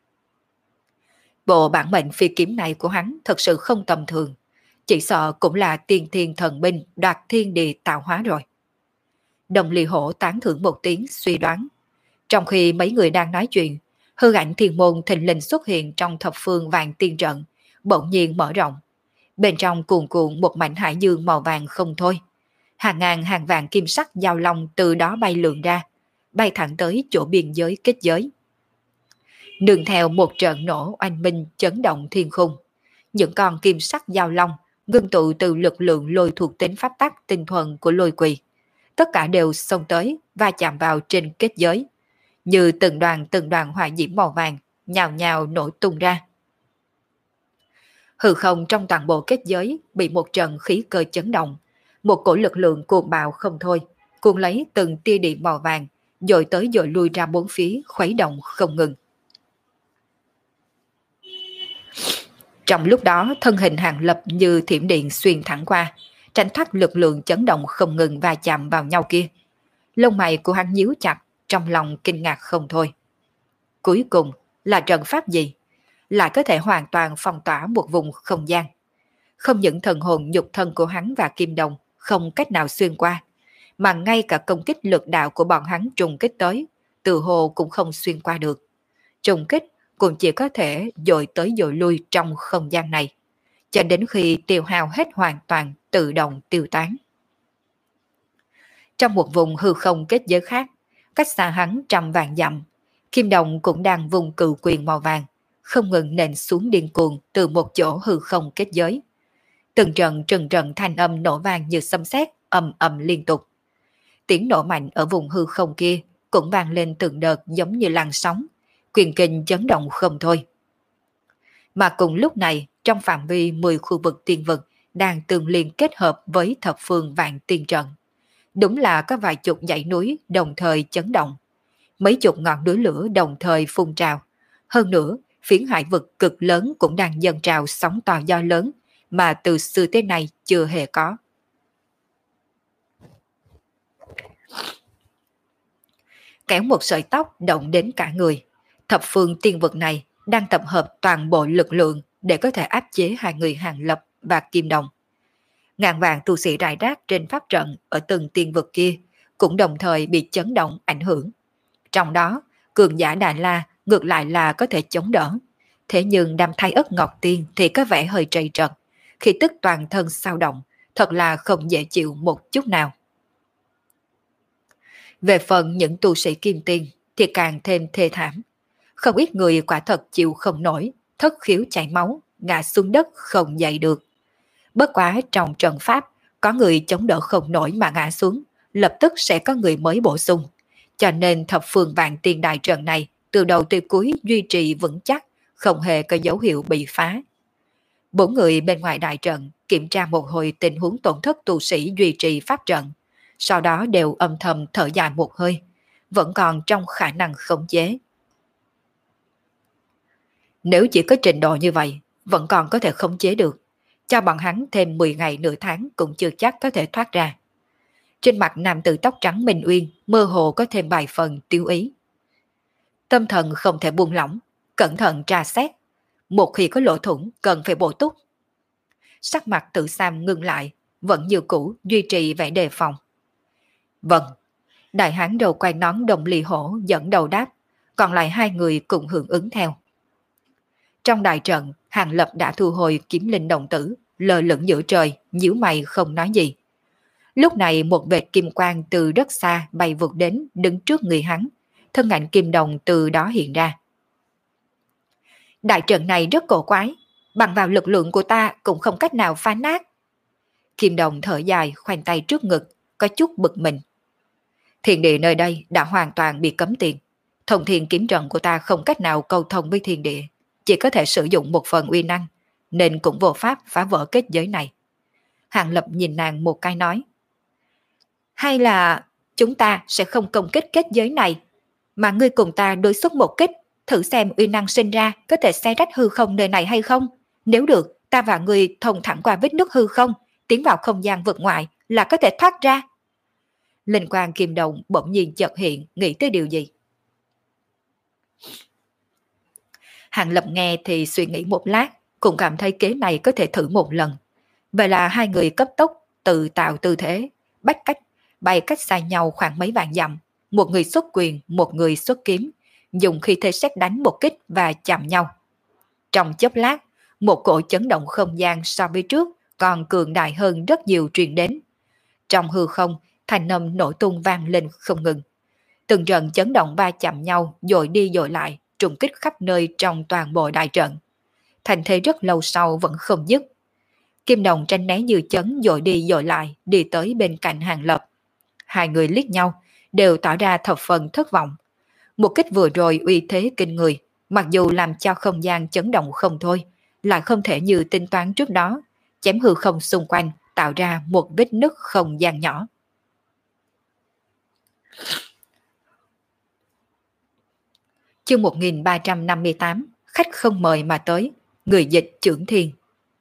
Bộ bản mệnh phi kiếm này của hắn thật sự không tầm thường, chỉ sợ cũng là tiên thiên thần binh đoạt thiên địa tạo hóa rồi. Đồng Ly Hổ tán thưởng một tiếng suy đoán. Trong khi mấy người đang nói chuyện, hư ảnh thiên môn thình lình xuất hiện trong thập phương vạn tiên trận, bỗng nhiên mở rộng. Bên trong cuồn cuộn một mảnh hải dương màu vàng không thôi. Hàng ngàn hàng vạn kim sắc giao long từ đó bay lượn ra, bay thẳng tới chỗ biên giới kết giới. Nương theo một trận nổ oanh minh chấn động thiên khung, những con kim sắc giao long ngưng tụ từ lực lượng lôi thuộc tính pháp tắc tinh thuần của lôi quỳ, tất cả đều xông tới và chạm vào trên kết giới, như từng đoàn từng đoàn hỏa diễm màu vàng nhào nhào nổ tung ra. Hư không trong toàn bộ kết giới bị một trận khí cơ chấn động, một cổ lực lượng cuồng bạo không thôi, cuốn lấy từng tia điện màu vàng, dội tới dội lui ra bốn phía, khuấy động không ngừng. Trong lúc đó, thân hình Hàng Lập như thiểm điện xuyên thẳng qua, tránh thoát lực lượng chấn động không ngừng va chạm vào nhau kia. Lông mày của hắn nhíu chặt, trong lòng kinh ngạc không thôi. Cuối cùng là trận pháp gì? Lại có thể hoàn toàn phong tỏa một vùng không gian. Không những thần hồn nhục thân của hắn và Kim Đồng không cách nào xuyên qua, mà ngay cả công kích lực đạo của bọn hắn trùng kích tới, từ hồ cũng không xuyên qua được. Trùng kích cũng chỉ có thể dội tới dội lui trong không gian này, cho đến khi tiêu hao hết hoàn toàn tự động tiêu tán. Trong một vùng hư không kết giới khác, cách xa hắn trăm vạn dặm, Kim Đồng cũng đang vùng cự quyền màu vàng, không ngừng nện xuống điên cuồng từ một chỗ hư không kết giới. Từng trận trừng trận thanh âm nổ vang như sấm sét, ầm ầm liên tục. Tiếng nổ mạnh ở vùng hư không kia cũng vang lên từng đợt giống như làn sóng, quyền kinh chấn động không thôi. Mà cùng lúc này, trong phạm vi mười khu vực tiên vực đang tương liên kết hợp với thập phương vạn tiên trận. Đúng là có vài chục dãy núi đồng thời chấn động. Mấy chục ngọn núi lửa đồng thời phun trào. Hơn nữa, phiến hải vực cực lớn cũng đang dâng trào sóng to gió lớn mà từ xưa tới nay chưa hề có. Kéo một sợi tóc động đến cả người. Thập phương tiên vực này đang tập hợp toàn bộ lực lượng để có thể áp chế hai người Hàng Lập và Kim Đồng. Ngàn vạn tu sĩ rải rác trên pháp trận ở từng tiên vực kia cũng đồng thời bị chấn động ảnh hưởng. Trong đó, cường giả Đà La ngược lại là có thể chống đỡ. Thế nhưng đam thai ất ngọc tiên thì có vẻ hơi trầy trật, khi tức toàn thân sao động, thật là không dễ chịu một chút nào. Về phần những tu sĩ kim tiên thì càng thêm thê thảm. Không ít người quả thật chịu không nổi, thất khiếu chảy máu, ngã xuống đất không dậy được. Bất quá trong trận pháp, có người chống đỡ không nổi mà ngã xuống, lập tức sẽ có người mới bổ sung. cho nên thập phương vạn tiên đại trận này từ đầu tới cuối duy trì vững chắc, không hề có dấu hiệu bị phá. Bốn người bên ngoài đại trận kiểm tra một hồi tình huống tổn thất tu sĩ duy trì pháp trận, sau đó đều âm thầm thở dài một hơi, vẫn còn trong khả năng khống chế. Nếu chỉ có trình độ như vậy, vẫn còn có thể khống chế được, cho bọn hắn thêm mười ngày nửa tháng cũng chưa chắc có thể thoát ra. Trên mặt nam tử tóc trắng Minh Uyên mơ hồ có thêm vài phần tiêu ý. Tâm thần không thể buông lỏng, cẩn thận tra xét, một khi có lỗ thủng cần phải bổ túc. Sắc mặt Tử Sam ngưng lại, vẫn như cũ duy trì vẻ đề phòng. Vâng, đại hán đầu quay nón đồng lì hổ dẫn đầu đáp, còn lại hai người cùng hưởng ứng theo. Trong đại trận, Hàng Lập đã thu hồi kiếm linh đồng tử, lơ lửng giữa trời, nhíu mày không nói gì. Lúc này một vệt kim quang từ rất xa bay vụt đến đứng trước người hắn, thân ảnh kim đồng từ đó hiện ra. Đại trận này rất cổ quái, bằng vào lực lượng của ta cũng không cách nào phá nát. Kim đồng thở dài khoanh tay trước ngực, có chút bực mình. Thiên địa nơi đây đã hoàn toàn bị cấm tiền. Thông thiên kiếm trận của ta không cách nào cầu thông với thiên địa, chỉ có thể sử dụng một phần uy năng, nên cũng vô pháp phá vỡ kết giới này. Hàng Lập nhìn nàng một cái nói. Hay là chúng ta sẽ không công kích kết giới này, mà ngươi cùng ta đối xuất một kích, thử xem uy năng sinh ra có thể xé rách hư không nơi này hay không. Nếu được, ta và ngươi thông thẳng qua vết nứt hư không, tiến vào không gian vực ngoại là có thể thoát ra. Linh quang kim đồng bỗng nhiên chợt hiện, nghĩ tới điều gì. Hàng Lập nghe thì suy nghĩ một lát, cũng cảm thấy kế này có thể thử một lần. Vậy là hai người cấp tốc tự tạo tư thế, bách cách, bay cách xa nhau khoảng mấy vạn dặm. Một người xuất quyền, một người xuất kiếm, dùng khí thế sét đánh một kích và chạm nhau. Trong chốc lát, một cỗ chấn động không gian so với trước còn cường đại hơn rất nhiều truyền đến. Trong hư không, thanh âm nổ tung vang lên không ngừng. Từng trận chấn động va chạm nhau, dội đi dội lại, trùng kích khắp nơi trong toàn bộ đại trận. Thành thế rất lâu sau vẫn không dứt. Kim đồng tranh né như chấn dội đi dội lại, đi tới bên cạnh Hàng Lập. Hai người liếc nhau, đều tỏ ra thập phần thất vọng. Một kích vừa rồi uy thế kinh người, mặc dù làm cho không gian chấn động không thôi, lại không thể như tính toán trước đó, chém hư không xung quanh, tạo ra một vết nứt không gian nhỏ. Chương một nghìn ba trăm năm mươi tám, khách không mời mà tới, người dịch trưởng thiên.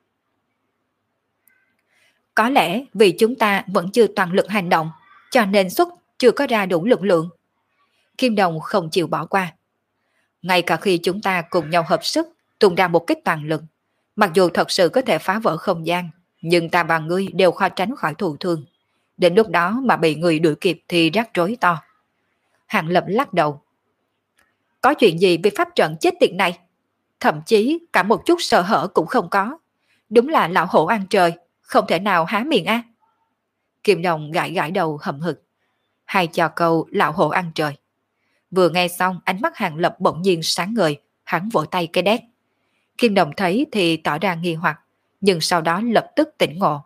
Có lẽ vì chúng ta vẫn chưa toàn lực hành động, cho nên xuất chưa có ra đủ lực lượng. Kim đồng không chịu bỏ qua. Ngay cả khi chúng ta cùng nhau hợp sức, tung ra một kích toàn lực, mặc dù thật sự có thể phá vỡ không gian, nhưng ta và ngươi đều khó tránh khỏi thụ thương. Đến lúc đó mà bị người đuổi kịp thì rắc rối to. Hàng Lập lắc đầu. Có chuyện gì với pháp trận chết tiệt này? Thậm chí cả một chút sợ hở cũng không có. Đúng là lão hổ ăn trời, không thể nào há miệng á. Kim đồng gãi gãi đầu hậm hực. Hay cho câu lão hổ ăn trời. Vừa nghe xong, ánh mắt Hàng Lập bỗng nhiên sáng ngời, hắn vỗ tay cái đét. Kim đồng thấy thì tỏ ra nghi hoặc, nhưng sau đó lập tức tỉnh ngộ.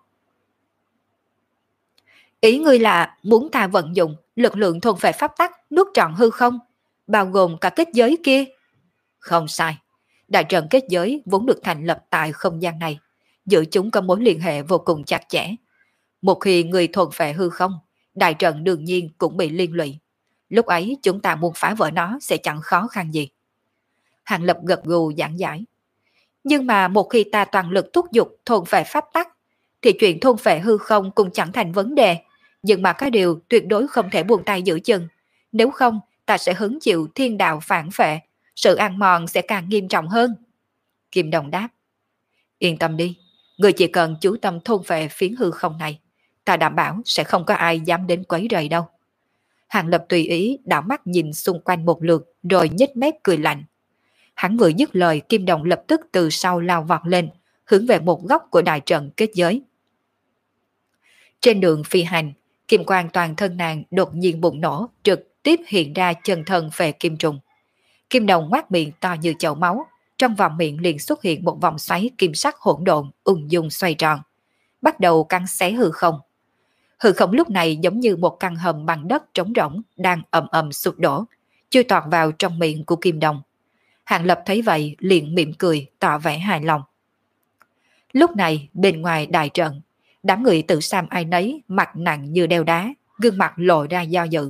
Ý ngươi là muốn ta vận dụng lực lượng thôn phệ pháp tắc nuốt trọn hư không, bao gồm cả kết giới kia? Không sai, đại trận kết giới vốn được thành lập tại không gian này, giữa chúng có mối liên hệ vô cùng chặt chẽ. Một khi người thôn phệ hư không, đại trận đương nhiên cũng bị liên lụy. Lúc ấy chúng ta muốn phá vỡ nó sẽ chẳng khó khăn gì. Hàng Lập gật gù giảng giải. Nhưng mà một khi ta toàn lực thúc giục thôn phệ pháp tắc, thì chuyện thôn phệ hư không cũng chẳng thành vấn đề. Nhưng mà cái điều tuyệt đối không thể buông tay giữ chừng. Nếu không, ta sẽ hứng chịu thiên đạo phản phệ, sự ăn mòn sẽ càng nghiêm trọng hơn. Kim đồng đáp. Yên tâm đi, người chỉ cần chú tâm thôn phệ phiến hư không này, ta đảm bảo sẽ không có ai dám đến quấy rầy đâu. Hàng Lập tùy ý đảo mắt nhìn xung quanh một lượt rồi nhếch mép cười lạnh. Hắn vừa dứt lời, Kim đồng lập tức từ sau lao vọt lên, hướng về một góc của đại trận kết giới. Trên đường phi hành, kim quang toàn thân nàng đột nhiên bùng nổ, trực tiếp hiện ra chân thân về kim trùng. Kim đồng ngoác miệng to như chậu máu, trong vòng miệng liền xuất hiện một vòng xoáy kim sắc hỗn độn ung dung xoay tròn, bắt đầu cắn xé hư không. Hư không lúc này giống như một căn hầm bằng đất trống rỗng đang ầm ầm sụp đổ, chui tọt vào trong miệng của Kim Đồng. Hàng Lập thấy vậy liền mỉm cười tỏ vẻ hài lòng. Lúc này bên ngoài đại trận, đám người Tử Sam ai nấy mặt nặng như đeo đá, gương mặt lộ ra do dự.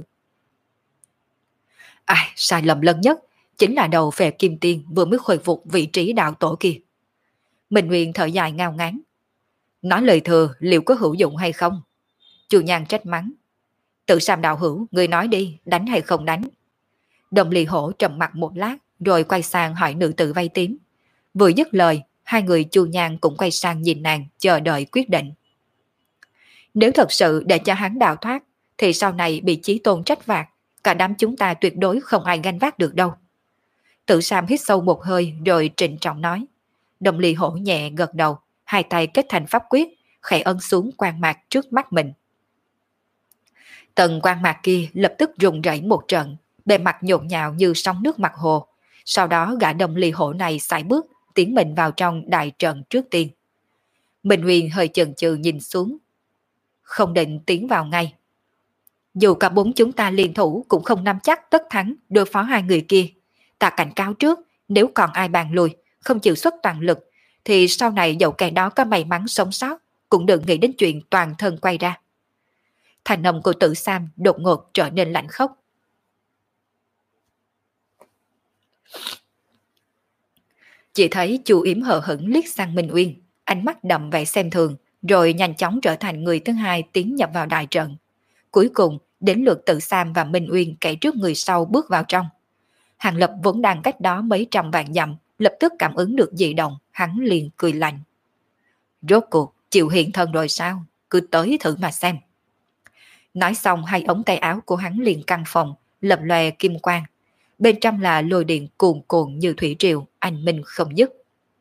À, sai lầm lớn nhất chính là đầu về Kim Tiên vừa mới khôi phục vị trí đạo tổ kia. Minh Nguyên thở dài ngao ngán. Nói lời thừa liệu có hữu dụng hay không? Chu Nhan trách mắng. Tử Sam đạo hữu, người nói đi, đánh hay không đánh? Đồng Ly Hổ trầm mặt một lát, rồi quay sang hỏi nữ tử vây tím. Vừa dứt lời, hai người Chu Nhan cũng quay sang nhìn nàng, chờ đợi quyết định. Nếu thật sự để cho hắn đào thoát, thì sau này bị Chí Tôn trách phạt, cả đám chúng ta tuyệt đối không ai gánh vác được đâu. Tử Sam hít sâu một hơi rồi trịnh trọng nói. Đồng Ly Hổ nhẹ gật đầu, hai tay kết thành pháp quyết, khẽ ấn xuống quang mạc trước mắt mình. Tầng quang mạc kia lập tức rung rẩy một trận, bề mặt nhộn nhạo như sóng nước mặt hồ. Sau đó gã Đồng Ly Hổ này sải bước, tiến mình vào trong đại trận trước tiên. Minh Nguyên hơi chần chừ nhìn xuống, không định tiến vào ngay. Dù cả bốn chúng ta liên thủ cũng không nắm chắc tất thắng đối phó hai người kia. Ta cảnh cáo trước, nếu còn ai bàn lùi, không chịu xuất toàn lực, thì sau này dẫu kẻ đó có may mắn sống sót, cũng đừng nghĩ đến chuyện toàn thân quay ra. Thành âm của Tử Sam đột ngột trở nên lạnh khốc. Chỉ thấy Chu Yếm hờ hững liếc sang Minh Uyên, ánh mắt đậm vẻ xem thường, rồi nhanh chóng trở thành người thứ hai tiến nhập vào đại trận. Cuối cùng, đến lượt Tử Sam và Minh Uyên kẻ trước người sau bước vào trong. Hàng Lập vốn đang cách đó mấy trăm vạn dặm, lập tức cảm ứng được dị động, hắn liền cười lạnh. Rốt cuộc, chịu hiện thân rồi sao? Cứ tới thử mà xem. Nói xong hai ống tay áo của hắn liền căng phòng, lập lòe kim quang. Bên trong là lôi điện cuồn cuộn như thủy triều, anh minh không dứt.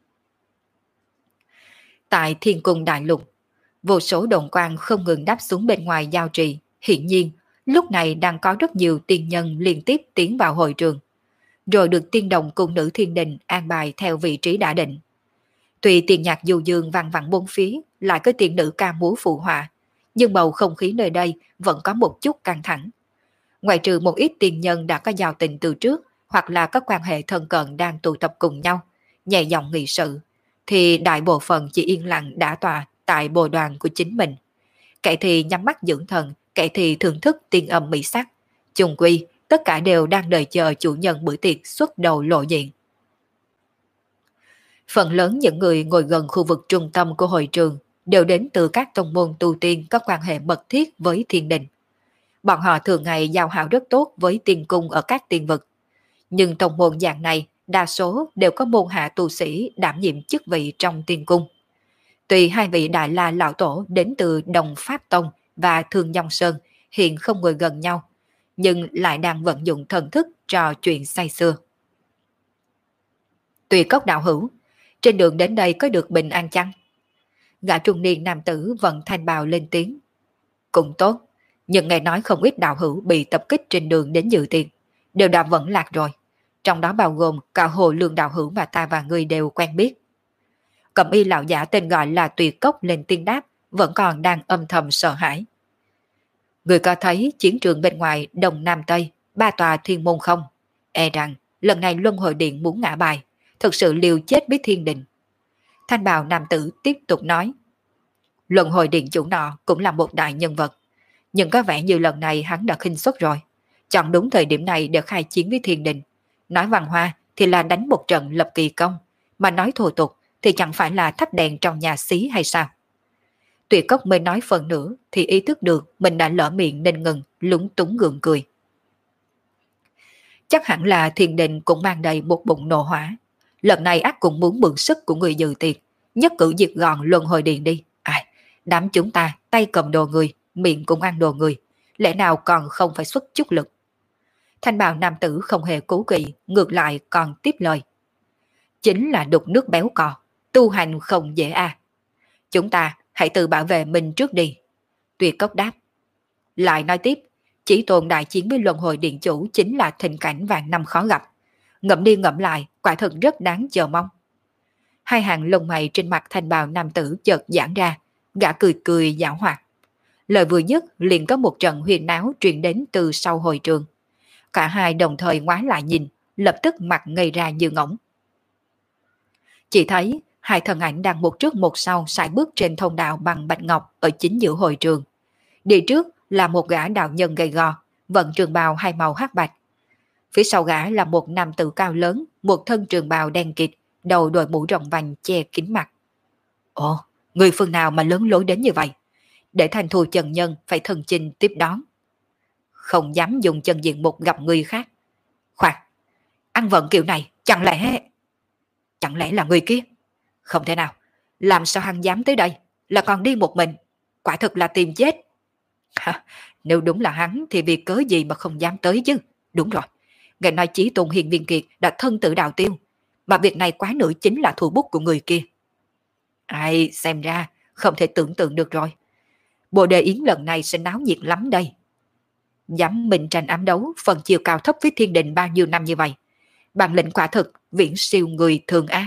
Tại Thiên Cung Đại Lục, vô số đồn quang không ngừng đáp xuống bên ngoài giao trì. Hiển nhiên, lúc này đang có rất nhiều tiên nhân liên tiếp tiến vào hội trường, rồi được tiên đồng cung nữ thiên đình an bài theo vị trí đã định. Tuy tiền nhạc du dương vang vẳng bốn phía, lại có tiên nữ ca múa phụ họa, nhưng bầu không khí nơi đây vẫn có một chút căng thẳng. Ngoại trừ một ít tiên nhân đã có giao tình từ trước, hoặc là các quan hệ thân cận đang tụ tập cùng nhau, nhẹ giọng nghị sự, thì đại bộ phận chỉ yên lặng đã tòa tại bồ đoàn của chính mình. Kẻ thì nhắm mắt dưỡng thần, kẻ thì thưởng thức tiên âm mỹ sắc. Chung quy, tất cả đều đang đợi chờ chủ nhân bữa tiệc xuất đầu lộ diện. Phần lớn những người ngồi gần khu vực trung tâm của hội trường đều đến từ các tông môn tu tiên có quan hệ mật thiết với thiên đình. Bọn họ thường ngày giao hảo rất tốt với tiên cung ở các tiên vực. Nhưng tông môn dạng này đa số đều có môn hạ tu sĩ đảm nhiệm chức vị trong tiên cung. Tuy hai vị Đại La Lão Tổ đến từ Đồng Pháp Tông và Thương Nhông Sơn hiện không ngồi gần nhau, nhưng lại đang vận dụng thần thức trò chuyện say sưa. Tùy Cốc đạo hữu, trên đường đến đây có được bình an chăng? Gã trung niên nam tử vận thanh bào lên tiếng. Cũng tốt, nhưng nghe nói không ít đạo hữu bị tập kích trên đường đến dự tiệc, đều đã vẫn lạc rồi. Trong đó bao gồm cả Hồ Lương đạo hữu mà ta và ngươi đều quen biết. Cẩm y lão giả tên gọi là Tùy Cốc lên tiếng đáp, vẫn còn đang âm thầm sợ hãi. Người có thấy chiến trường bên ngoài Đông Nam Tây, ba tòa thiên môn không? E rằng lần này Luân Hồi Điện muốn ngã bài, thực sự liều chết với thiên đình. Thanh bào nam tử tiếp tục nói. Luân Hồi Điện chủ nọ cũng là một đại nhân vật, nhưng có vẻ như lần này hắn đã khinh suất rồi. Chọn đúng thời điểm này để khai chiến với thiên đình. Nói văn hoa thì là đánh một trận lập kỳ công, mà nói thô tục thì chẳng phải là thắp đèn trong nhà xí hay sao? Tuyệt Cốc mới nói phần nữa thì ý thức được mình đã lỡ miệng nên ngừng, lúng túng gượng cười. Chắc hẳn là thiên đình cũng mang đầy một bụng nộ hỏa. Lần này ác cũng muốn mượn sức của người dự tiệc, nhất cử diệt gọn Luân Hồi Điện đi. Ai, đám chúng ta tay cầm đồ người, miệng cũng ăn đồ người, lẽ nào còn không phải xuất chút lực? Thanh bào nam tử không hề cố kỵ, ngược lại còn tiếp lời. Chính là đục nước béo cò, tu hành không dễ à. Chúng ta hãy tự bảo vệ mình trước đi. Tuyệt Cốc đáp. Lại nói tiếp, Chí Tôn đại chiến với Luân Hồi Điện chủ chính là tình cảnh vạn năm khó gặp. Ngẫm đi ngẫm lại, quả thật rất đáng chờ mong. Hai hàng lông mày trên mặt thanh bào nam tử chợt giãn ra, gã cười cười giảo hoạt. Lời vừa dứt liền có một trận huyên náo truyền đến từ sau hội trường. Cả hai đồng thời ngoái lại nhìn, lập tức mặt ngây ra như ngỗng. Chỉ thấy hai thân ảnh đang một trước một sau sải bước trên thông đạo bằng bạch ngọc ở chính giữa hội trường. Đi trước là một gã đạo nhân gầy gò, vận trường bào hai màu hắc bạch. Phía sau gã là một nam tử cao lớn, một thân trường bào đen kịt, đầu đội mũ rộng vành che kín mặt. Ồ, người phương nào mà lớn lối đến như vậy? Để Thành Thù Chân Nhân phải thân chinh tiếp đón. Không dám dùng chân diện mục gặp người khác. Khoan, ăn vận kiểu này, chẳng lẽ... Chẳng lẽ là người kia? Không thể nào, làm sao hắn dám tới đây, là còn đi một mình, quả thực là tìm chết. Ha, nếu đúng là hắn thì vì cớ gì mà không dám tới chứ? Đúng rồi, nghe nói Chí Tôn Hiền Viên Kiệt đã thân tự đạo tiêu, mà việc này quá nữa chính là thủ bút của người kia. Ai, xem ra không thể tưởng tượng được rồi. Bộ đề yến lần này sẽ náo nhiệt lắm đây. Dám mình tranh ám đấu phần chiều cao thấp với thiên đình bao nhiêu năm như vậy, bản lĩnh quả thực viễn siêu người thường á.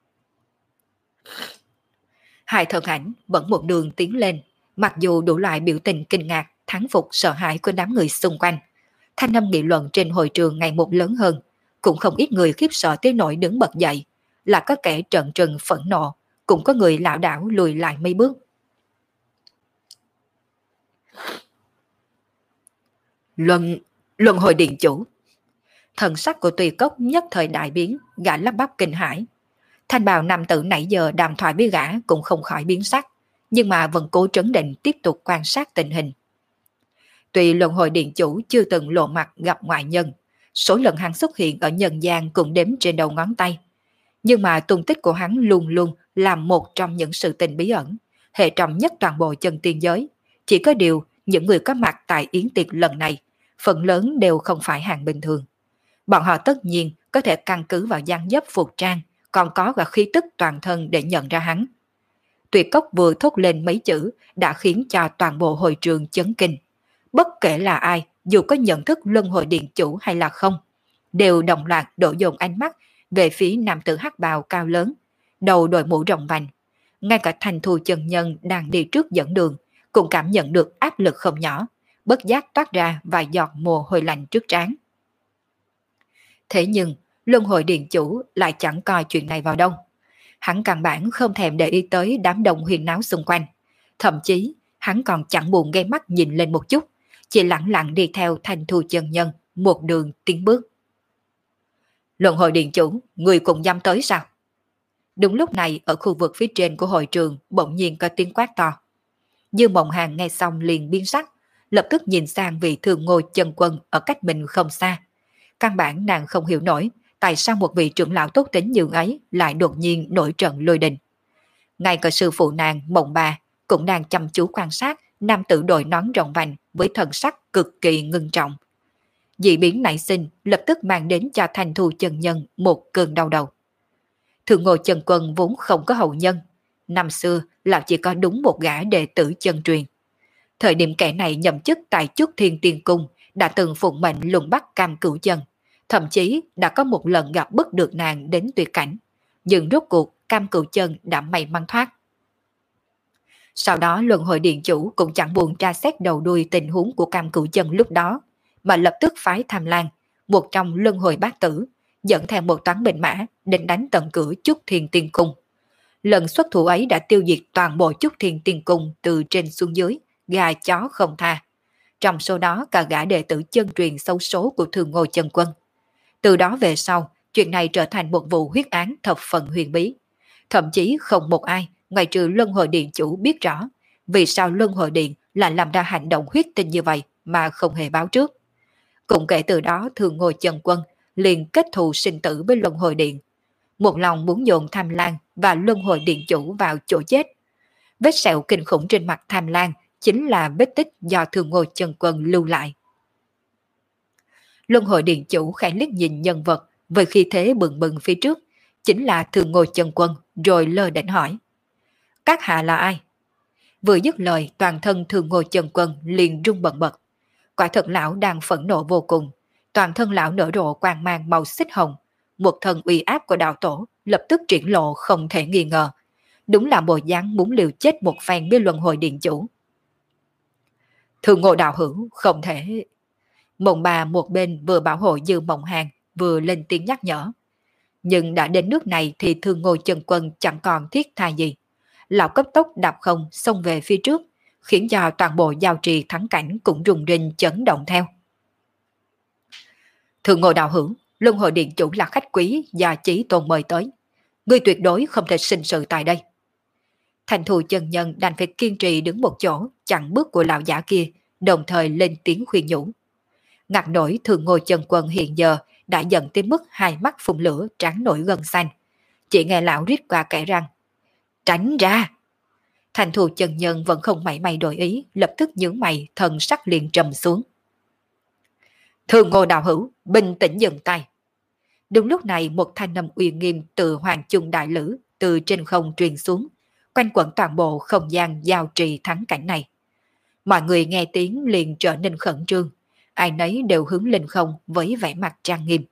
Hai thân ảnh vẫn một đường tiến lên, mặc dù đủ loại biểu tình kinh ngạc, thán phục, sợ hãi của đám người xung quanh. Thanh âm nghị luận trên hội trường ngày một lớn hơn, cũng không ít người khiếp sợ tới nỗi đứng bật dậy, là có kẻ trợn trừng phẫn nộ, cũng có người lảo đảo lùi lại mấy bước. Luân, luân hồi điện chủ. Thần sắc của Tùy Cốc nhất thời đại biến, gã lắp bắp kinh hãi. Thanh bào nam tử nãy giờ đàm thoại với gã cũng không khỏi biến sắc, nhưng mà vẫn cố trấn định tiếp tục quan sát tình hình. Tuy luân hồi điện chủ chưa từng lộ mặt gặp ngoại nhân, số lần hắn xuất hiện ở nhân gian cũng đếm trên đầu ngón tay, nhưng mà tung tích của hắn luôn luôn là một trong những sự tình bí ẩn, hệ trọng nhất toàn bộ chân tiên giới. Chỉ có điều, những người có mặt tại yến tiệc lần này, phần lớn đều không phải hạng bình thường. Bọn họ tất nhiên có thể căn cứ vào dáng dấp phục trang, còn có cả khí tức toàn thân để nhận ra hắn. Tuyệt Cốc vừa thốt lên mấy chữ đã khiến cho toàn bộ hội trường chấn kinh. Bất kể là ai, dù có nhận thức luân hồi điện chủ hay là không, đều đồng loạt đổ dồn ánh mắt về phía nam tử hắc bào cao lớn, đầu đội mũ rộng vành. Ngay cả Thành Thù Chân Nhân đang đi trước dẫn đường, cũng cảm nhận được áp lực không nhỏ, bất giác toát ra vài giọt mồ hôi lạnh trước trán. Thế nhưng, luân hồi điện chủ lại chẳng coi chuyện này vào đâu. Hắn căn bản không thèm để ý tới đám đông huyên náo xung quanh. Thậm chí, hắn còn chẳng buồn gây mắt nhìn lên một chút, chỉ lặng lặng đi theo Thành Thù Chân Nhân một đường tiến bước. Luân hồi điện chủ, người cùng dám tới sao? Đúng lúc này, ở khu vực phía trên của hội trường bỗng nhiên có tiếng quát to. Dư Mộng Hàn nghe xong liền biến sắc, lập tức nhìn sang vị thường ngồi chân quân ở cách mình không xa. Căn bản nàng không hiểu nổi tại sao một vị trưởng lão tốt tính như ấy lại đột nhiên nổi trận lôi đình. Ngay cả sư phụ nàng Mộng Bà cũng đang chăm chú quan sát nam tử đội nón rộng vành với thần sắc cực kỳ ngưng trọng. Dị biến nảy sinh lập tức mang đến cho Thành Thù Chân Nhân một cơn đau đầu. Thượng Ngô Chân Quân vốn không có hậu nhân, năm xưa lão chỉ có đúng một gã đệ tử chân truyền. Thời điểm kẻ này nhậm chức tại Chúc Thiên Tiên Cung đã từng phụng mệnh lùng bắt Cam Cửu Chân, thậm chí đã có một lần gặp bức được nàng đến tuyệt cảnh, nhưng rốt cuộc Cam Cửu Chân đã may mắn thoát. Sau đó luân hồi điện chủ cũng chẳng buồn tra xét đầu đuôi tình huống của Cam Cửu Chân lúc đó, mà lập tức phái Tham Lang, một trong luân hồi bát tử, dẫn theo một toán binh mã định đánh tận cửa Chúc Thiên Tiên Cung. Lần xuất thủ ấy đã tiêu diệt toàn bộ Chúc Thiên Tiên Cung từ trên xuống dưới, gà chó không tha. Trong số đó cả gã đệ tử chân truyền xấu số của Thường Ngô Chân Quân. Từ đó về sau, chuyện này trở thành một vụ huyết án thập phần huyền bí. Thậm chí không một ai, ngoài trừ luân hồi điện chủ biết rõ, vì sao luân hồi điện lại làm ra hành động huyết tinh như vậy mà không hề báo trước. Cũng kể từ đó Thường Ngô Chân Quân liền kết thù sinh tử với luân hồi điện. Một lòng muốn dồn Tham Lang và luân hồi điện chủ vào chỗ chết. Vết sẹo kinh khủng trên mặt Tham Lang chính là vết tích do Thường Ngô Chân Quân lưu lại. Luân hồi điện chủ khẽ liếc nhìn nhân vật với khí thế bừng bừng phía trước, chính là Thường Ngô Chân Quân, rồi lơ đễnh hỏi. Các hạ là ai? Vừa dứt lời, toàn thân Thường Ngô Chân Quân liền rung bần bật. Quả thật lão đang phẫn nộ vô cùng, toàn thân lão nở rộ quang mang màu xích hồng, một thần uy áp của đạo tổ lập tức triển lộ không thể nghi ngờ. Đúng là bộ dáng muốn liều chết một phen với luân hồi điện chủ. Thường Ngộ đạo hữu không thể. Mộng bà một bên vừa bảo hộ Dư Mộng Hàng, vừa lên tiếng nhắc nhở. Nhưng đã đến nước này thì Thường Ngô Chân Quân chẳng còn thiết tha gì. Lão cấp tốc đạp không xông về phía trước, khiến cho toàn bộ giao trì thắng cảnh cũng rùng rinh chấn động theo. Thường Ngô đạo hữu, Luân Hồi Điện chủ là khách quý và Chí Tôn mời tới. Ngươi tuyệt đối không thể sinh sự tại đây. Thành thù chân nhân đành phải kiên trì đứng một chỗ, chặn bước của lão giả kia, đồng thời lên tiếng khuyên nhủ. Ngạc nổi Thường Ngô Chân Quân hiện giờ đã giận tới mức hai mắt phun lửa trắng nổi gân xanh. Chỉ nghe lão rít qua kẻ răng. Tránh ra! Thành thù chân nhân vẫn không mảy may đổi ý, lập tức nhướng mày, thần sắc liền trầm xuống. Thường Ngô đạo hữu, bình tĩnh dừng tay. Đúng lúc này một thanh âm uy nghiêm từ Hoàng Trung Đại Lữ từ trên không truyền xuống, quanh quẩn toàn bộ không gian giao trì thắng cảnh này. Mọi người nghe tiếng liền trở nên khẩn trương, ai nấy đều hướng lên không với vẻ mặt trang nghiêm.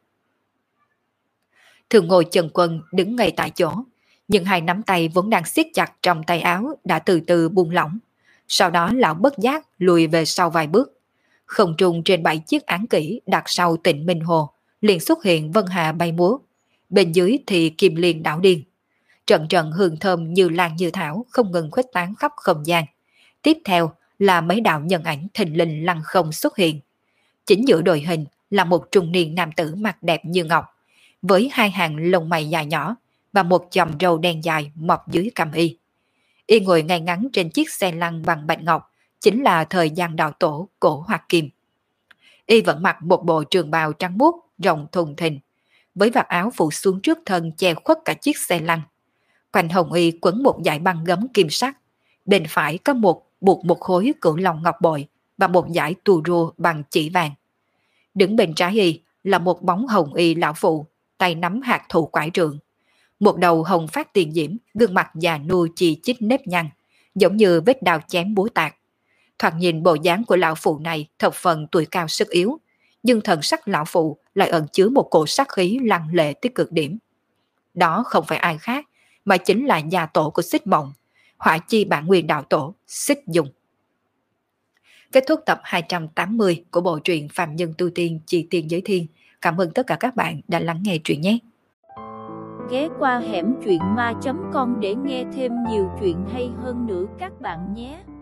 Thường Ngô Chân Quân đứng ngay tại chỗ, nhưng hai nắm tay vốn đang siết chặt trong tay áo đã từ từ buông lỏng. Sau đó lão bất giác lùi về sau vài bước. Không trung trên bảy chiếc án kỷ đặt sau Tịnh Minh Hồ liền xuất hiện vân hà bay múa. Bên dưới thì kim liên đảo điên. Trận trận hương thơm như lan như thảo không ngừng khuếch tán khắp không gian. Tiếp theo là mấy đạo nhân ảnh thình lình lăng không xuất hiện. Chính giữa đội hình là một trung niên nam tử mặt đẹp như ngọc, với hai hàng lông mày dài nhỏ và một chòm râu đen dài mọc dưới cằm y. Y ngồi ngay ngắn trên chiếc xe lăn bằng bạch ngọc, chính là thời gian đạo tổ Cổ Hoạt Kim. Y vẫn mặc một bộ trường bào trắng muốt rộng thùng thình, với vạt áo phủ xuống trước thân che khuất cả chiếc xe lăn. Quanh hồng y quấn một dải băng gấm kim sắc, bên phải có một buộc một khối cửu long ngọc bội và một dải tù rua bằng chỉ vàng. Đứng bên trái y là một bóng hồng y lão phụ, tay nắm hạt thụ quải trượng. Một đầu hồng phát tiền diễm, gương mặt già nua chi chít nếp nhăn, giống như vết đao chém búa tạc. Thoạt nhìn bộ dáng của lão phụ này thập phần tuổi cao sức yếu, nhưng thần sắc lão phụ lại ẩn chứa một cổ sát khí lăng lệ tới cực điểm. Đó không phải ai khác, mà chính là nhà tổ của Xích Mộng, Hỏa Chi Bản Nguyên đạo tổ Xích Dung. Kết thúc tập hai trăm tám mươi của bộ truyện Phàm Nhân Tu Tiên Chi Tiên Giới Thiên. Cảm ơn tất cả các bạn đã lắng nghe truyện nhé. Ghé qua hẻm truyện ma chấm com để nghe thêm nhiều chuyện hay hơn nữa các bạn nhé.